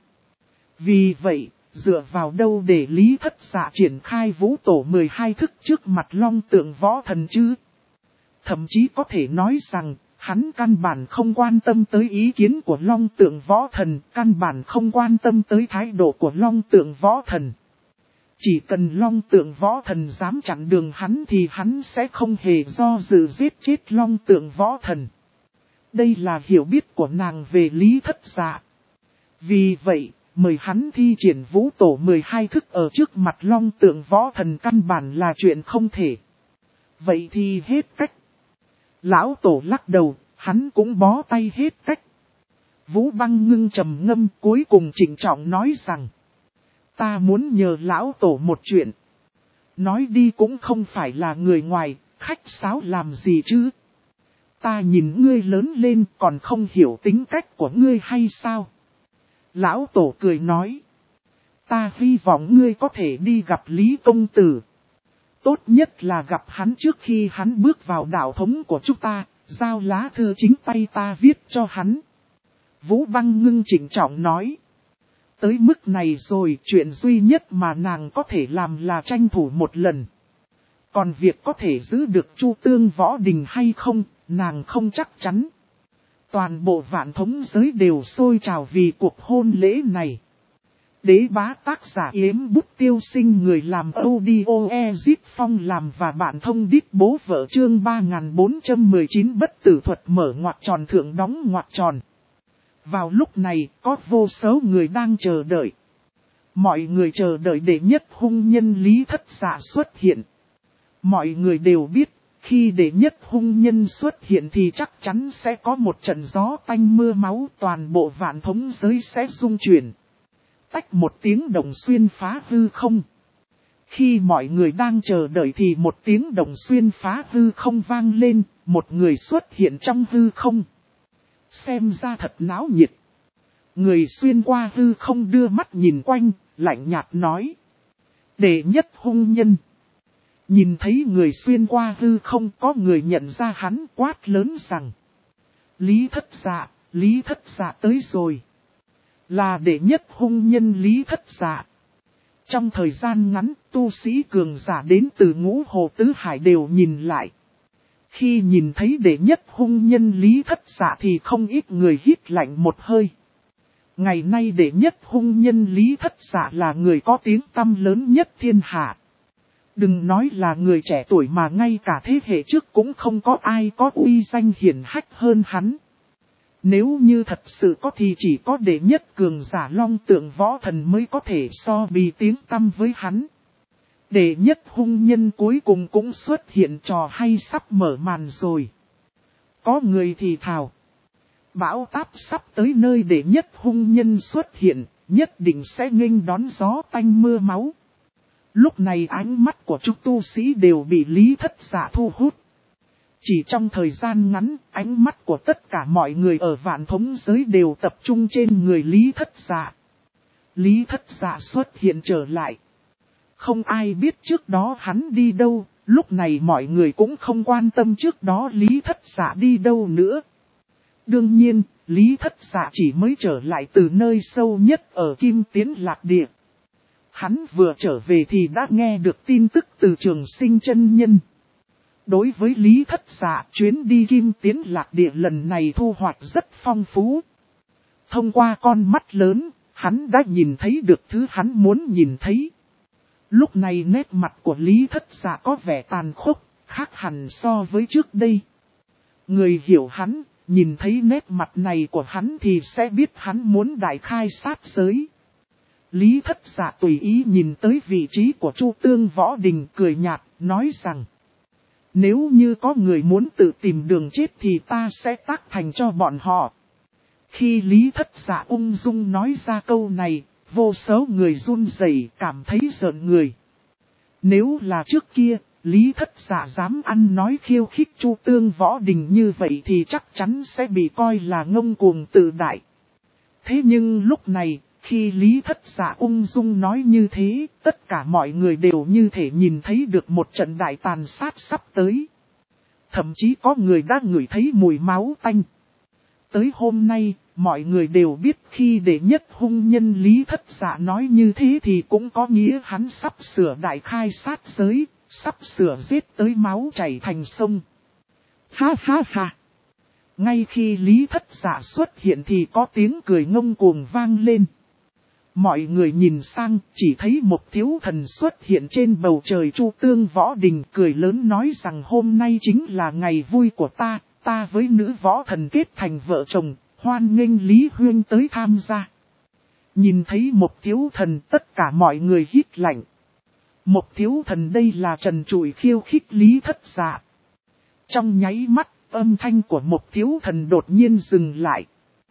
Vì vậy, dựa vào đâu để Lý Thất Dạ triển khai vũ tổ 12 thức trước mặt Long Tượng Võ Thần chứ? Thậm chí có thể nói rằng, hắn căn bản không quan tâm tới ý kiến của Long Tượng Võ Thần, căn bản không quan tâm tới thái độ của Long Tượng Võ Thần. Chỉ cần Long Tượng Võ Thần dám chặn đường hắn thì hắn sẽ không hề do dự giết chết Long Tượng Võ Thần. Đây là hiểu biết của nàng về Lý Thất Dạ. Vì vậy, mời hắn thi triển vũ tổ 12 thức ở trước mặt Long Tượng Võ Thần căn bản là chuyện không thể. Vậy thì hết cách. Lão tổ lắc đầu, hắn cũng bó tay hết cách. Vũ Băng Ngưng trầm ngâm cuối cùng trịnh trọng nói rằng. Ta muốn nhờ lão tổ một chuyện. Nói đi cũng không phải là người ngoài, khách sáo làm gì chứ. Ta nhìn ngươi lớn lên còn không hiểu tính cách của ngươi hay sao? Lão tổ cười nói. Ta hy vọng ngươi có thể đi gặp Lý Công Tử. Tốt nhất là gặp hắn trước khi hắn bước vào đạo thống của chúng ta, giao lá thư chính tay ta viết cho hắn. Vũ Băng Ngưng trịnh trọng nói. Tới mức này rồi, chuyện duy nhất mà nàng có thể làm là tranh thủ một lần. Còn việc có thể giữ được Chu Tương Võ Đình hay không, nàng không chắc chắn. Toàn bộ vạn thống giới đều sôi trào vì cuộc hôn lễ này. Đế bá tác giả Yếm Bút Tiêu Sinh, người làm audio Ezip Phong làm và bạn thông đít bố vợ, chương 3419 bất tử thuật mở ngoặc tròn thượng đóng ngoặc tròn. Vào lúc này, có vô số người đang chờ đợi. Mọi người chờ đợi đệ nhất hung nhân Lý Thất Dạ xuất hiện. Mọi người đều biết, khi đệ nhất hung nhân xuất hiện thì chắc chắn sẽ có một trận gió tanh mưa máu, toàn bộ vạn thống giới sẽ rung chuyển. Tách một tiếng đồng xuyên phá hư không. Khi mọi người đang chờ đợi thì một tiếng đồng xuyên phá hư không vang lên, một người xuất hiện trong hư không. Xem ra thật náo nhiệt. Người xuyên qua hư không đưa mắt nhìn quanh, lạnh nhạt nói. Đệ nhất hung nhân. Nhìn thấy người xuyên qua hư không, có người nhận ra hắn, quát lớn rằng. Lý Thất Dạ tới rồi. Là đệ nhất hung nhân Lý Thất Dạ. Trong thời gian ngắn, tu sĩ cường giả đến từ Ngũ Hồ Tứ Hải đều nhìn lại. Khi nhìn thấy đệ nhất hung nhân Lý Thất Dạ thì không ít người hít lạnh một hơi. Ngày nay đệ nhất hung nhân Lý Thất Dạ là người có tiếng tăm lớn nhất thiên hạ. Đừng nói là người trẻ tuổi mà ngay cả thế hệ trước cũng không có ai có uy danh hiển hách hơn hắn. Nếu như thật sự có thì chỉ có đệ nhất cường giả Long Tượng Võ Thần mới có thể so bì tiếng tăm với hắn. Đệ nhất hung nhân cuối cùng cũng xuất hiện, trò hay sắp mở màn rồi. Có người thì thào. Bão táp sắp tới nơi đệ nhất hung nhân xuất hiện, nhất định sẽ nghênh đón gió tanh mưa máu. Lúc này ánh mắt của chúng tu sĩ đều bị Lý Thất Dạ thu hút. Chỉ trong thời gian ngắn, ánh mắt của tất cả mọi người ở Vạn Thống giới đều tập trung trên người Lý Thất Dạ. Lý Thất Dạ xuất hiện trở lại. Không ai biết trước đó hắn đi đâu, lúc này mọi người cũng không quan tâm trước đó Lý Thất Dạ đi đâu nữa. Đương nhiên, Lý Thất Dạ chỉ mới trở lại từ nơi sâu nhất ở Kim Tiến Lạc Địa. Hắn vừa trở về thì đã nghe được tin tức từ Trường Sinh chân nhân. Đối với Lý Thất Dạ, chuyến đi Kim Tiến Lạc Địa lần này thu hoạch rất phong phú. Thông qua con mắt lớn, hắn đã nhìn thấy được thứ hắn muốn nhìn thấy. Lúc này nét mặt của Lý Thất Dạ có vẻ tàn khốc, khác hẳn so với trước đây. Người hiểu hắn, nhìn thấy nét mặt này của hắn thì sẽ biết hắn muốn đại khai sát giới. Lý Thất Dạ tùy ý nhìn tới vị trí của Chu Tương Võ Đình cười nhạt, nói rằng: nếu như có người muốn tự tìm đường chết thì ta sẽ tác thành cho bọn họ. Khi Lý Thất Dạ ung dung nói ra câu này, vô số người run rẩy cảm thấy rợn người. Nếu là trước kia, Lý Thất Dạ dám ăn nói khiêu khích Chu Tương Võ Đình như vậy thì chắc chắn sẽ bị coi là ngông cuồng tự đại. Thế nhưng lúc này, khi Lý Thất Dạ ung dung nói như thế, tất cả mọi người đều như thể nhìn thấy được một trận đại tàn sát sắp tới. Thậm chí có người đã ngửi thấy mùi máu tanh. Tới hôm nay, mọi người đều biết khi đệ nhất hung nhân Lý Thất Dạ nói như thế thì cũng có nghĩa hắn sắp sửa đại khai sát giới, sắp sửa giết tới máu chảy thành sông. Ha ha ha! Ngay khi Lý Thất Dạ xuất hiện thì có tiếng cười ngông cuồng vang lên. Mọi người nhìn sang, chỉ thấy một thiếu thần xuất hiện trên bầu trời Chu Tương Võ Đình cười lớn nói rằng hôm nay chính là ngày vui của ta với nữ võ thần kết thành vợ chồng, hoan nghênh Lý Huyên tới tham gia. Nhìn thấy một thiếu thần tất cả mọi người hít lạnh. Một thiếu thần đây là trần trụi khiêu khích Lý Thất Dạ. Trong nháy mắt, âm thanh của một thiếu thần đột nhiên dừng lại.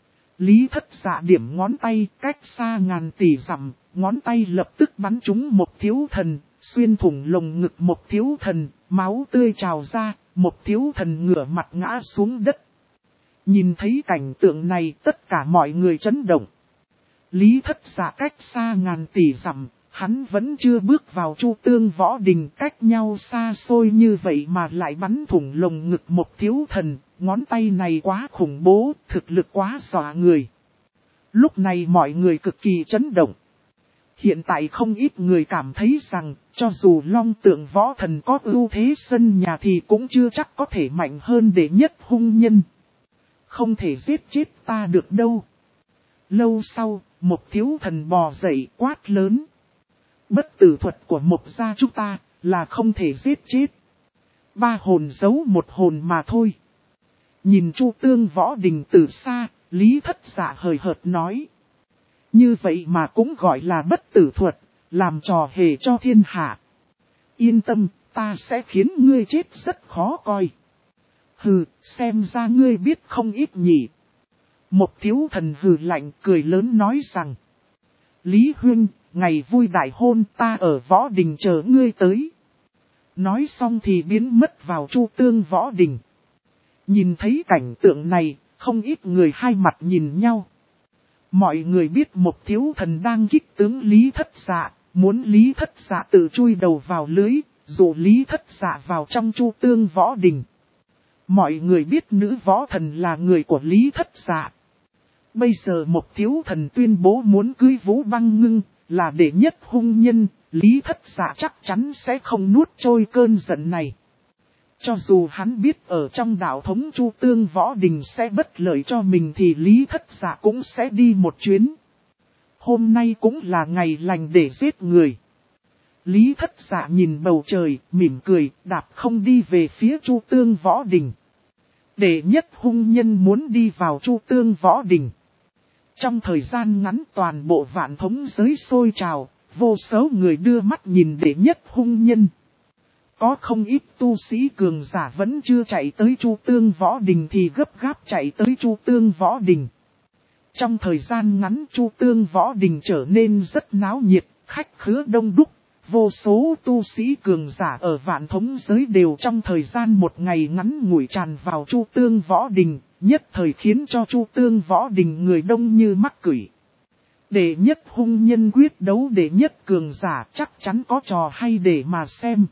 Lý Thất Dạ điểm ngón tay cách xa ngàn tỷ dặm, ngón tay lập tức bắn trúng một thiếu thần, xuyên thủng lồng ngực một thiếu thần, máu tươi trào ra, một thiếu thần ngửa mặt ngã xuống đất. Nhìn thấy cảnh tượng này tất cả mọi người chấn động. Lý Thất Dạ cách xa ngàn tỷ dặm, hắn vẫn chưa bước vào Chu Tương Võ Đình, cách nhau xa xôi như vậy mà lại bắn thủng lồng ngực một thiếu thần, ngón tay này quá khủng bố, thực lực quá dọa người. Lúc này mọi người cực kỳ chấn động. Hiện tại không ít người cảm thấy rằng, cho dù Long Tượng Võ Thần có ưu thế sân nhà thì cũng chưa chắc có thể mạnh hơn đệ nhất hung nhân. Không thể giết chết ta được đâu. Lâu sau, một thiếu thần bò dậy quát lớn. Bất tử thuật của một gia chúng ta là không thể giết chết. 3 hồn giấu 1 hồn mà thôi. Nhìn Chu Tương Võ Đình từ xa, Lý Thất Dạ hời hợt nói. Như vậy mà cũng gọi là bất tử thuật, làm trò hề cho thiên hạ. Yên tâm, ta sẽ khiến ngươi chết rất khó coi. Hừ, xem ra ngươi biết không ít nhỉ. Một thiếu thần hừ lạnh cười lớn nói rằng. Lý Huyên, ngày vui đại hôn ta ở Võ Đình chờ ngươi tới. Nói xong thì biến mất vào Chu Tương Võ Đình. Nhìn thấy cảnh tượng này, không ít người hai mặt nhìn nhau. Mọi người biết một thiếu thần đang kích tướng Lý Thất Dạ, muốn Lý Thất Dạ tự chui đầu vào lưới, dụ Lý Thất Dạ vào trong Chu Tương Võ Đình. Mọi người biết nữ võ thần là người của Lý Thất Dạ. Bây giờ một thiếu thần tuyên bố muốn cưới Vũ Băng Ngưng, là đệ nhất hung nhân, Lý Thất Dạ chắc chắn sẽ không nuốt trôi cơn giận này. Cho dù hắn biết ở trong đạo thống Chu Tương Võ Đình sẽ bất lợi cho mình thì Lý Thất Dạ cũng sẽ đi một chuyến. Hôm nay cũng là ngày lành để giết người. Lý Thất Dạ nhìn bầu trời, mỉm cười, đạp không đi về phía Chu Tương Võ Đình. Đệ nhất hung nhân muốn đi vào Chu Tương Võ Đình. Trong thời gian ngắn toàn bộ Vạn Thống giới sôi trào, vô số người đưa mắt nhìn đệ nhất hung nhân. Có không ít tu sĩ cường giả vẫn chưa chạy tới Chu Tương Võ Đình thì gấp gáp chạy tới Chu Tương Võ Đình. Trong thời gian ngắn Chu Tương Võ Đình trở nên rất náo nhiệt, khách khứa đông đúc. Vô số tu sĩ cường giả ở Vạn Thống giới đều trong thời gian một ngày ngắn ngủi tràn vào Chu Tương Võ Đình, nhất thời khiến cho Chu Tương Võ Đình người đông như mắc cửi. Đệ nhất hung nhân quyết đấu đệ nhất cường giả chắc chắn có trò hay để mà xem.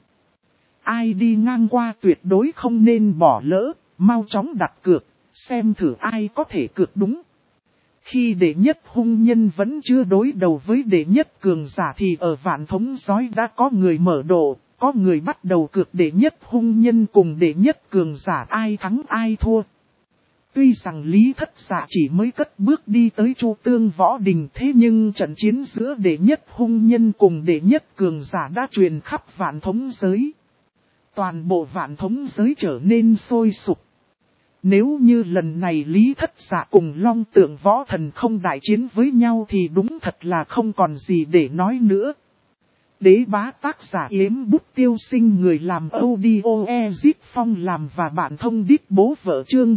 Ai đi ngang qua tuyệt đối không nên bỏ lỡ, mau chóng đặt cược, xem thử ai có thể cược đúng. Khi đệ nhất hung nhân vẫn chưa đối đầu với đệ nhất cường giả thì ở Vạn Thống giới đã có người mở độ, có người bắt đầu cược đệ nhất hung nhân cùng đệ nhất cường giả ai thắng ai thua. Tuy rằng Lý Thất Dạ chỉ mới cất bước đi tới Chu Tương Võ Đình, thế nhưng trận chiến giữa đệ nhất hung nhân cùng đệ nhất cường giả đã truyền khắp Vạn Thống giới. Toàn bộ Vạn Thống giới trở nên sôi sục. Nếu như lần này Lý Thất Dạ cùng Long Tượng Võ Thần không đại chiến với nhau thì đúng thật là không còn gì để nói nữa. Đế bá tác giả Yếm Bút Tiêu Sinh, người làm audio Ezit Phong làm và bạn thông đít bố vợ, chương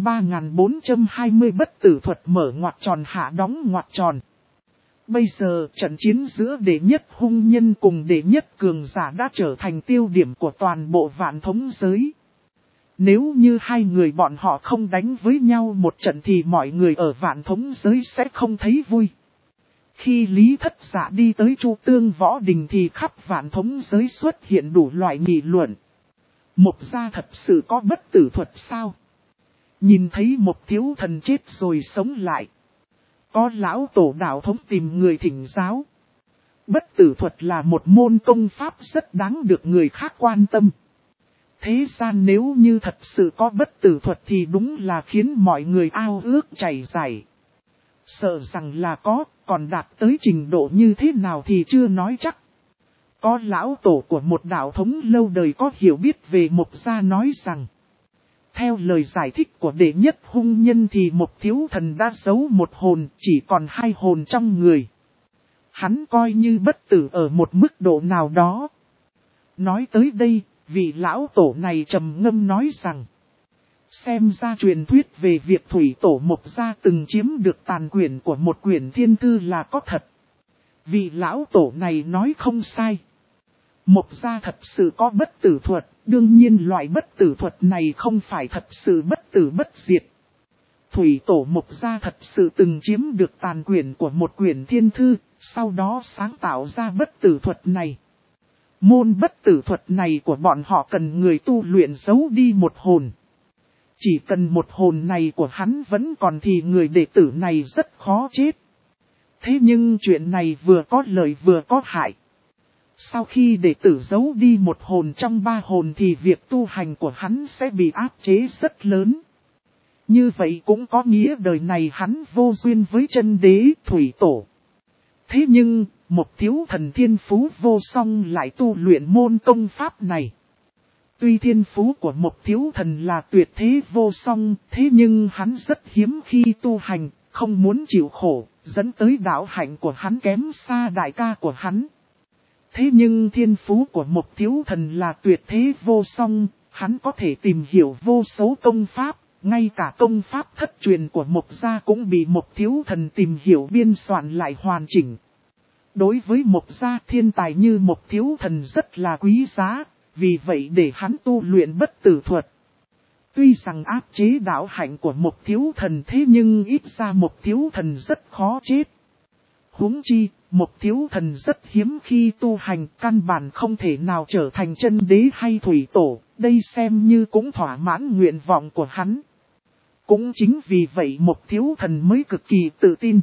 3420 bất tử thuật mở ngoặc tròn hạ đóng ngoặc tròn. Bây giờ trận chiến giữa đệ nhất hung nhân cùng đệ nhất cường giả đã trở thành tiêu điểm của toàn bộ Vạn Thống giới. Nếu như hai người bọn họ không đánh với nhau một trận thì mọi người ở Vạn Thống giới sẽ không thấy vui. Khi Lý Thất Dạ đi tới Chu Tương Võ Đình thì khắp Vạn Thống giới xuất hiện đủ loại nghị luận. Mộc gia thật sự có bất tử thuật sao? Nhìn thấy một thiếu thần chết rồi sống lại. Có lão tổ đạo thống tìm người thỉnh giáo. Bất tử thuật là một môn công pháp rất đáng được người khác quan tâm. Thế gian nếu như thật sự có bất tử thuật thì đúng là khiến mọi người ao ước chảy dài. Sợ rằng là có, còn đạt tới trình độ như thế nào thì chưa nói chắc. Có lão tổ của một đạo thống lâu đời có hiểu biết về Mộc gia nói rằng, theo lời giải thích của đệ nhất hung nhân thì một thiếu thần đã giấu một hồn, chỉ còn hai hồn trong người. Hắn coi như bất tử ở một mức độ nào đó. Nói tới đây, vị lão tổ này trầm ngâm nói rằng, xem ra truyền thuyết về việc thủy tổ Mộc gia từng chiếm được tàn quyển của một quyển thiên thư là có thật. Vị lão tổ này nói không sai. Mộc gia thật sự có bất tử thuật, đương nhiên loại bất tử thuật này không phải thật sự bất tử bất diệt. Thủy tổ Mộc gia thật sự từng chiếm được tàn quyển của một quyển thiên thư, sau đó sáng tạo ra bất tử thuật này. Môn bất tử thuật này của bọn họ cần người tu luyện giấu đi một hồn. Chỉ cần một hồn này của hắn vẫn còn thì người đệ tử này rất khó chết. Thế nhưng chuyện này vừa có lợi vừa có hại. Sau khi đệ tử giấu đi một hồn trong ba hồn thì việc tu hành của hắn sẽ bị áp chế rất lớn. Như vậy cũng có nghĩa đời này hắn vô duyên với chân đế thủy tổ. Thế nhưng, một thiếu thần thiên phú vô song lại tu luyện môn công pháp này. Tuy thiên phú của một thiếu thần là tuyệt thế vô song, thế nhưng hắn rất hiếm khi tu hành, không muốn chịu khổ, dẫn tới đạo hạnh của hắn kém xa đại ca của hắn. Thế nhưng thiên phú của một thiếu thần là tuyệt thế vô song, hắn có thể tìm hiểu vô số công pháp, ngay cả công pháp thất truyền của Mộc gia cũng bị một thiếu thần tìm hiểu biên soạn lại hoàn chỉnh. Đối với Mộc gia thiên tài như một thiếu thần rất là quý giá, vì vậy để hắn tu luyện bất tử thuật. Tuy rằng áp chế đạo hạnh của một thiếu thần thế nhưng ít ra một thiếu thần rất khó chết. Huống chi, một thiếu thần rất hiếm khi tu hành, căn bản không thể nào trở thành chân đế hay thủy tổ, đây xem như cũng thỏa mãn nguyện vọng của hắn. Cũng chính vì vậy một thiếu thần mới cực kỳ tự tin.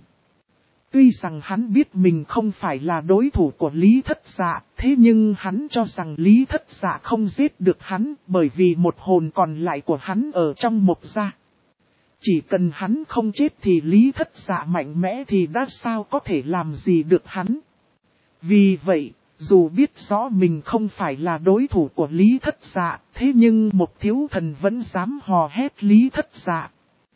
Tuy rằng hắn biết mình không phải là đối thủ của Lý Thất Dạ, thế nhưng hắn cho rằng Lý Thất Dạ không giết được hắn bởi vì một hồn còn lại của hắn ở trong Mộc gia. Chỉ cần hắn không chết thì Lý Thất Dạ mạnh mẽ thì đã sao có thể làm gì được hắn. Vì vậy, dù biết rõ mình không phải là đối thủ của Lý Thất Dạ, thế nhưng một thiếu thần vẫn dám hò hét Lý Thất Dạ.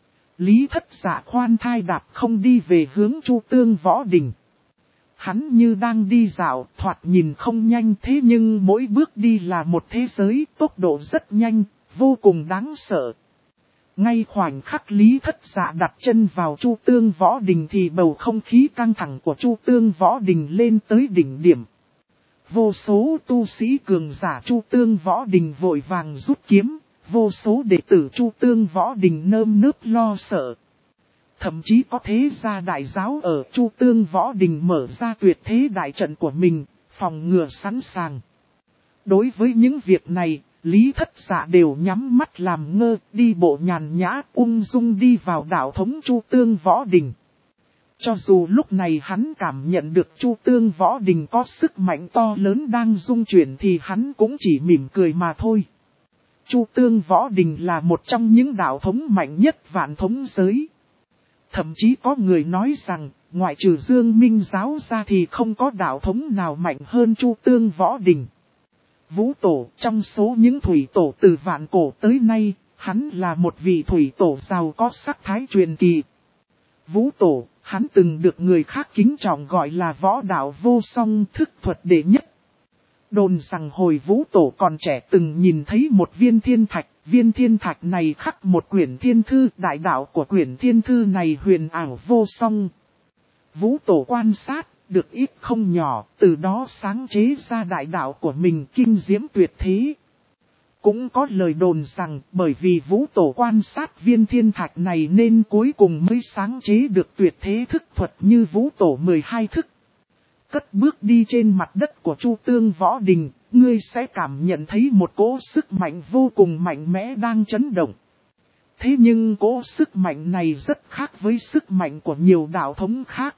Lý Thất Dạ khoan thai đạp không đi về hướng Chu Tương Võ Đình. Hắn như đang đi dạo, thoạt nhìn không nhanh thế nhưng mỗi bước đi là một thế giới, tốc độ rất nhanh, vô cùng đáng sợ. Ngay khoảnh khắc Lý Thất Dạ đặt chân vào Chu Tương Võ Đình thì bầu không khí căng thẳng của Chu Tương Võ Đình lên tới đỉnh điểm. Vô số tu sĩ cường giả Chu Tương Võ Đình vội vàng rút kiếm, vô số đệ tử Chu Tương Võ Đình nơm nớp lo sợ. Thậm chí có thế gia đại giáo ở Chu Tương Võ Đình mở ra tuyệt thế đại trận của mình, phòng ngừa sẵn sàng. Đối với những việc này, Lý Thất Dạ đều nhắm mắt làm ngơ, đi bộ nhàn nhã, ung dung đi vào đạo thống Chu Tương Võ Đình. Cho dù lúc này hắn cảm nhận được Chu Tương Võ Đình có sức mạnh to lớn đang dung chuyển thì hắn cũng chỉ mỉm cười mà thôi. Chu Tương Võ Đình là một trong những đạo thống mạnh nhất vạn thống giới. Thậm chí có người nói rằng, ngoại trừ Dương Minh giáo ra thì không có đạo thống nào mạnh hơn Chu Tương Võ Đình. Vũ Tổ, trong số những thủy tổ từ vạn cổ tới nay, hắn là một vị thủy tổ giàu có sắc thái truyền kỳ. Vũ Tổ, hắn từng được người khác kính trọng gọi là võ đạo vô song thức thuật đệ nhất. Đồn rằng hồi Vũ Tổ còn trẻ từng nhìn thấy một viên thiên thạch này khắc một quyển thiên thư, đại đạo của quyển thiên thư này huyền ảo vô song. Vũ Tổ quan sát, được ít không nhỏ, từ đó sáng chế ra đại đạo của mình kinh diễm tuyệt thế. Cũng có lời đồn rằng bởi vì Vũ Tổ quan sát viên thiên thạch này nên cuối cùng mới sáng chế được tuyệt thế thức thuật như Vũ Tổ 12 thức. Cất bước đi trên mặt đất của Chu Tương Võ Đình, ngươi sẽ cảm nhận thấy một cỗ sức mạnh vô cùng mạnh mẽ đang chấn động. Thế nhưng cỗ sức mạnh này rất khác với sức mạnh của nhiều đạo thống khác.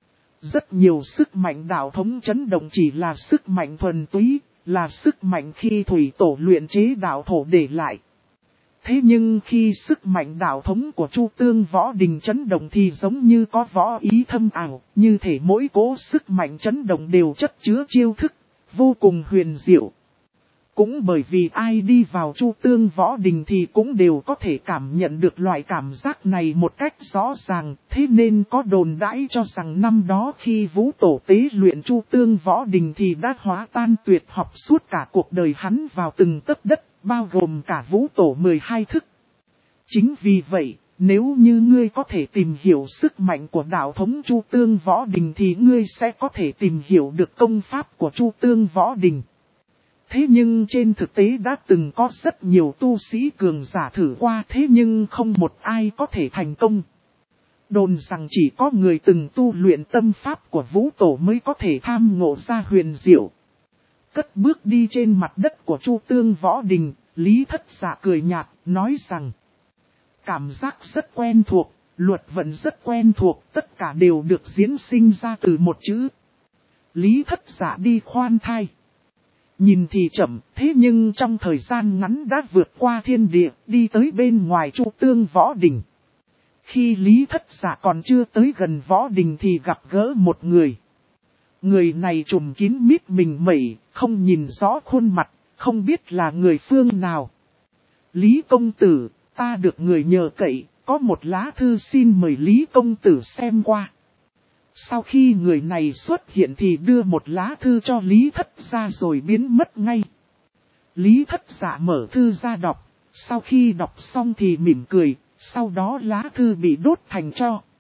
Rất nhiều sức mạnh đạo thống chấn động chỉ là sức mạnh thuần túy, là sức mạnh khi thủy tổ luyện chế đạo thổ để lại. Thế nhưng khi sức mạnh đạo thống của Chu Tương Võ Đình chấn động thì giống như có võ ý thâm ảo, như thể mỗi cỗ sức mạnh chấn động đều chất chứa chiêu thức, vô cùng huyền diệu. Cũng bởi vì ai đi vào Chu Tương Võ Đình thì cũng đều có thể cảm nhận được loại cảm giác này một cách rõ ràng, thế nên có đồn đãi cho rằng năm đó khi Vũ Tổ tế luyện Chu Tương Võ Đình thì đã hóa tan tuyệt học suốt cả cuộc đời hắn vào từng tấc đất, bao gồm cả Vũ Tổ 12 thức. Chính vì vậy, nếu như ngươi có thể tìm hiểu sức mạnh của đạo thống Chu Tương Võ Đình thì ngươi sẽ có thể tìm hiểu được công pháp của Chu Tương Võ Đình. Thế nhưng trên thực tế đã từng có rất nhiều tu sĩ cường giả thử qua thế nhưng không một ai có thể thành công. Đồn rằng chỉ có người từng tu luyện tâm pháp của Vũ Tổ mới có thể tham ngộ ra huyền diệu. Cất bước đi trên mặt đất của Chu Tương Võ Đình, Lý Thất Dạ cười nhạt, nói rằng cảm giác rất quen thuộc, luật vận rất quen thuộc, tất cả đều được diễn sinh ra từ một chữ. Lý Thất Dạ đi khoan thai. Nhìn thì chậm, thế nhưng trong thời gian ngắn đã vượt qua thiên địa, đi tới bên ngoài Chu Tương Võ Đình. Khi Lý Thất Dạ còn chưa tới gần Võ Đình thì gặp gỡ một người. Người này trùm kín mít mình mẩy, không nhìn rõ khuôn mặt, không biết là người phương nào. Lý công tử, ta được người nhờ cậy, có một lá thư xin mời Lý công tử xem qua. Sau khi người này xuất hiện thì đưa một lá thư cho Lý Thất Dạ rồi biến mất ngay. Lý Thất Dạ mở thư ra đọc, sau khi đọc xong thì mỉm cười, sau đó lá thư bị đốt thành tro.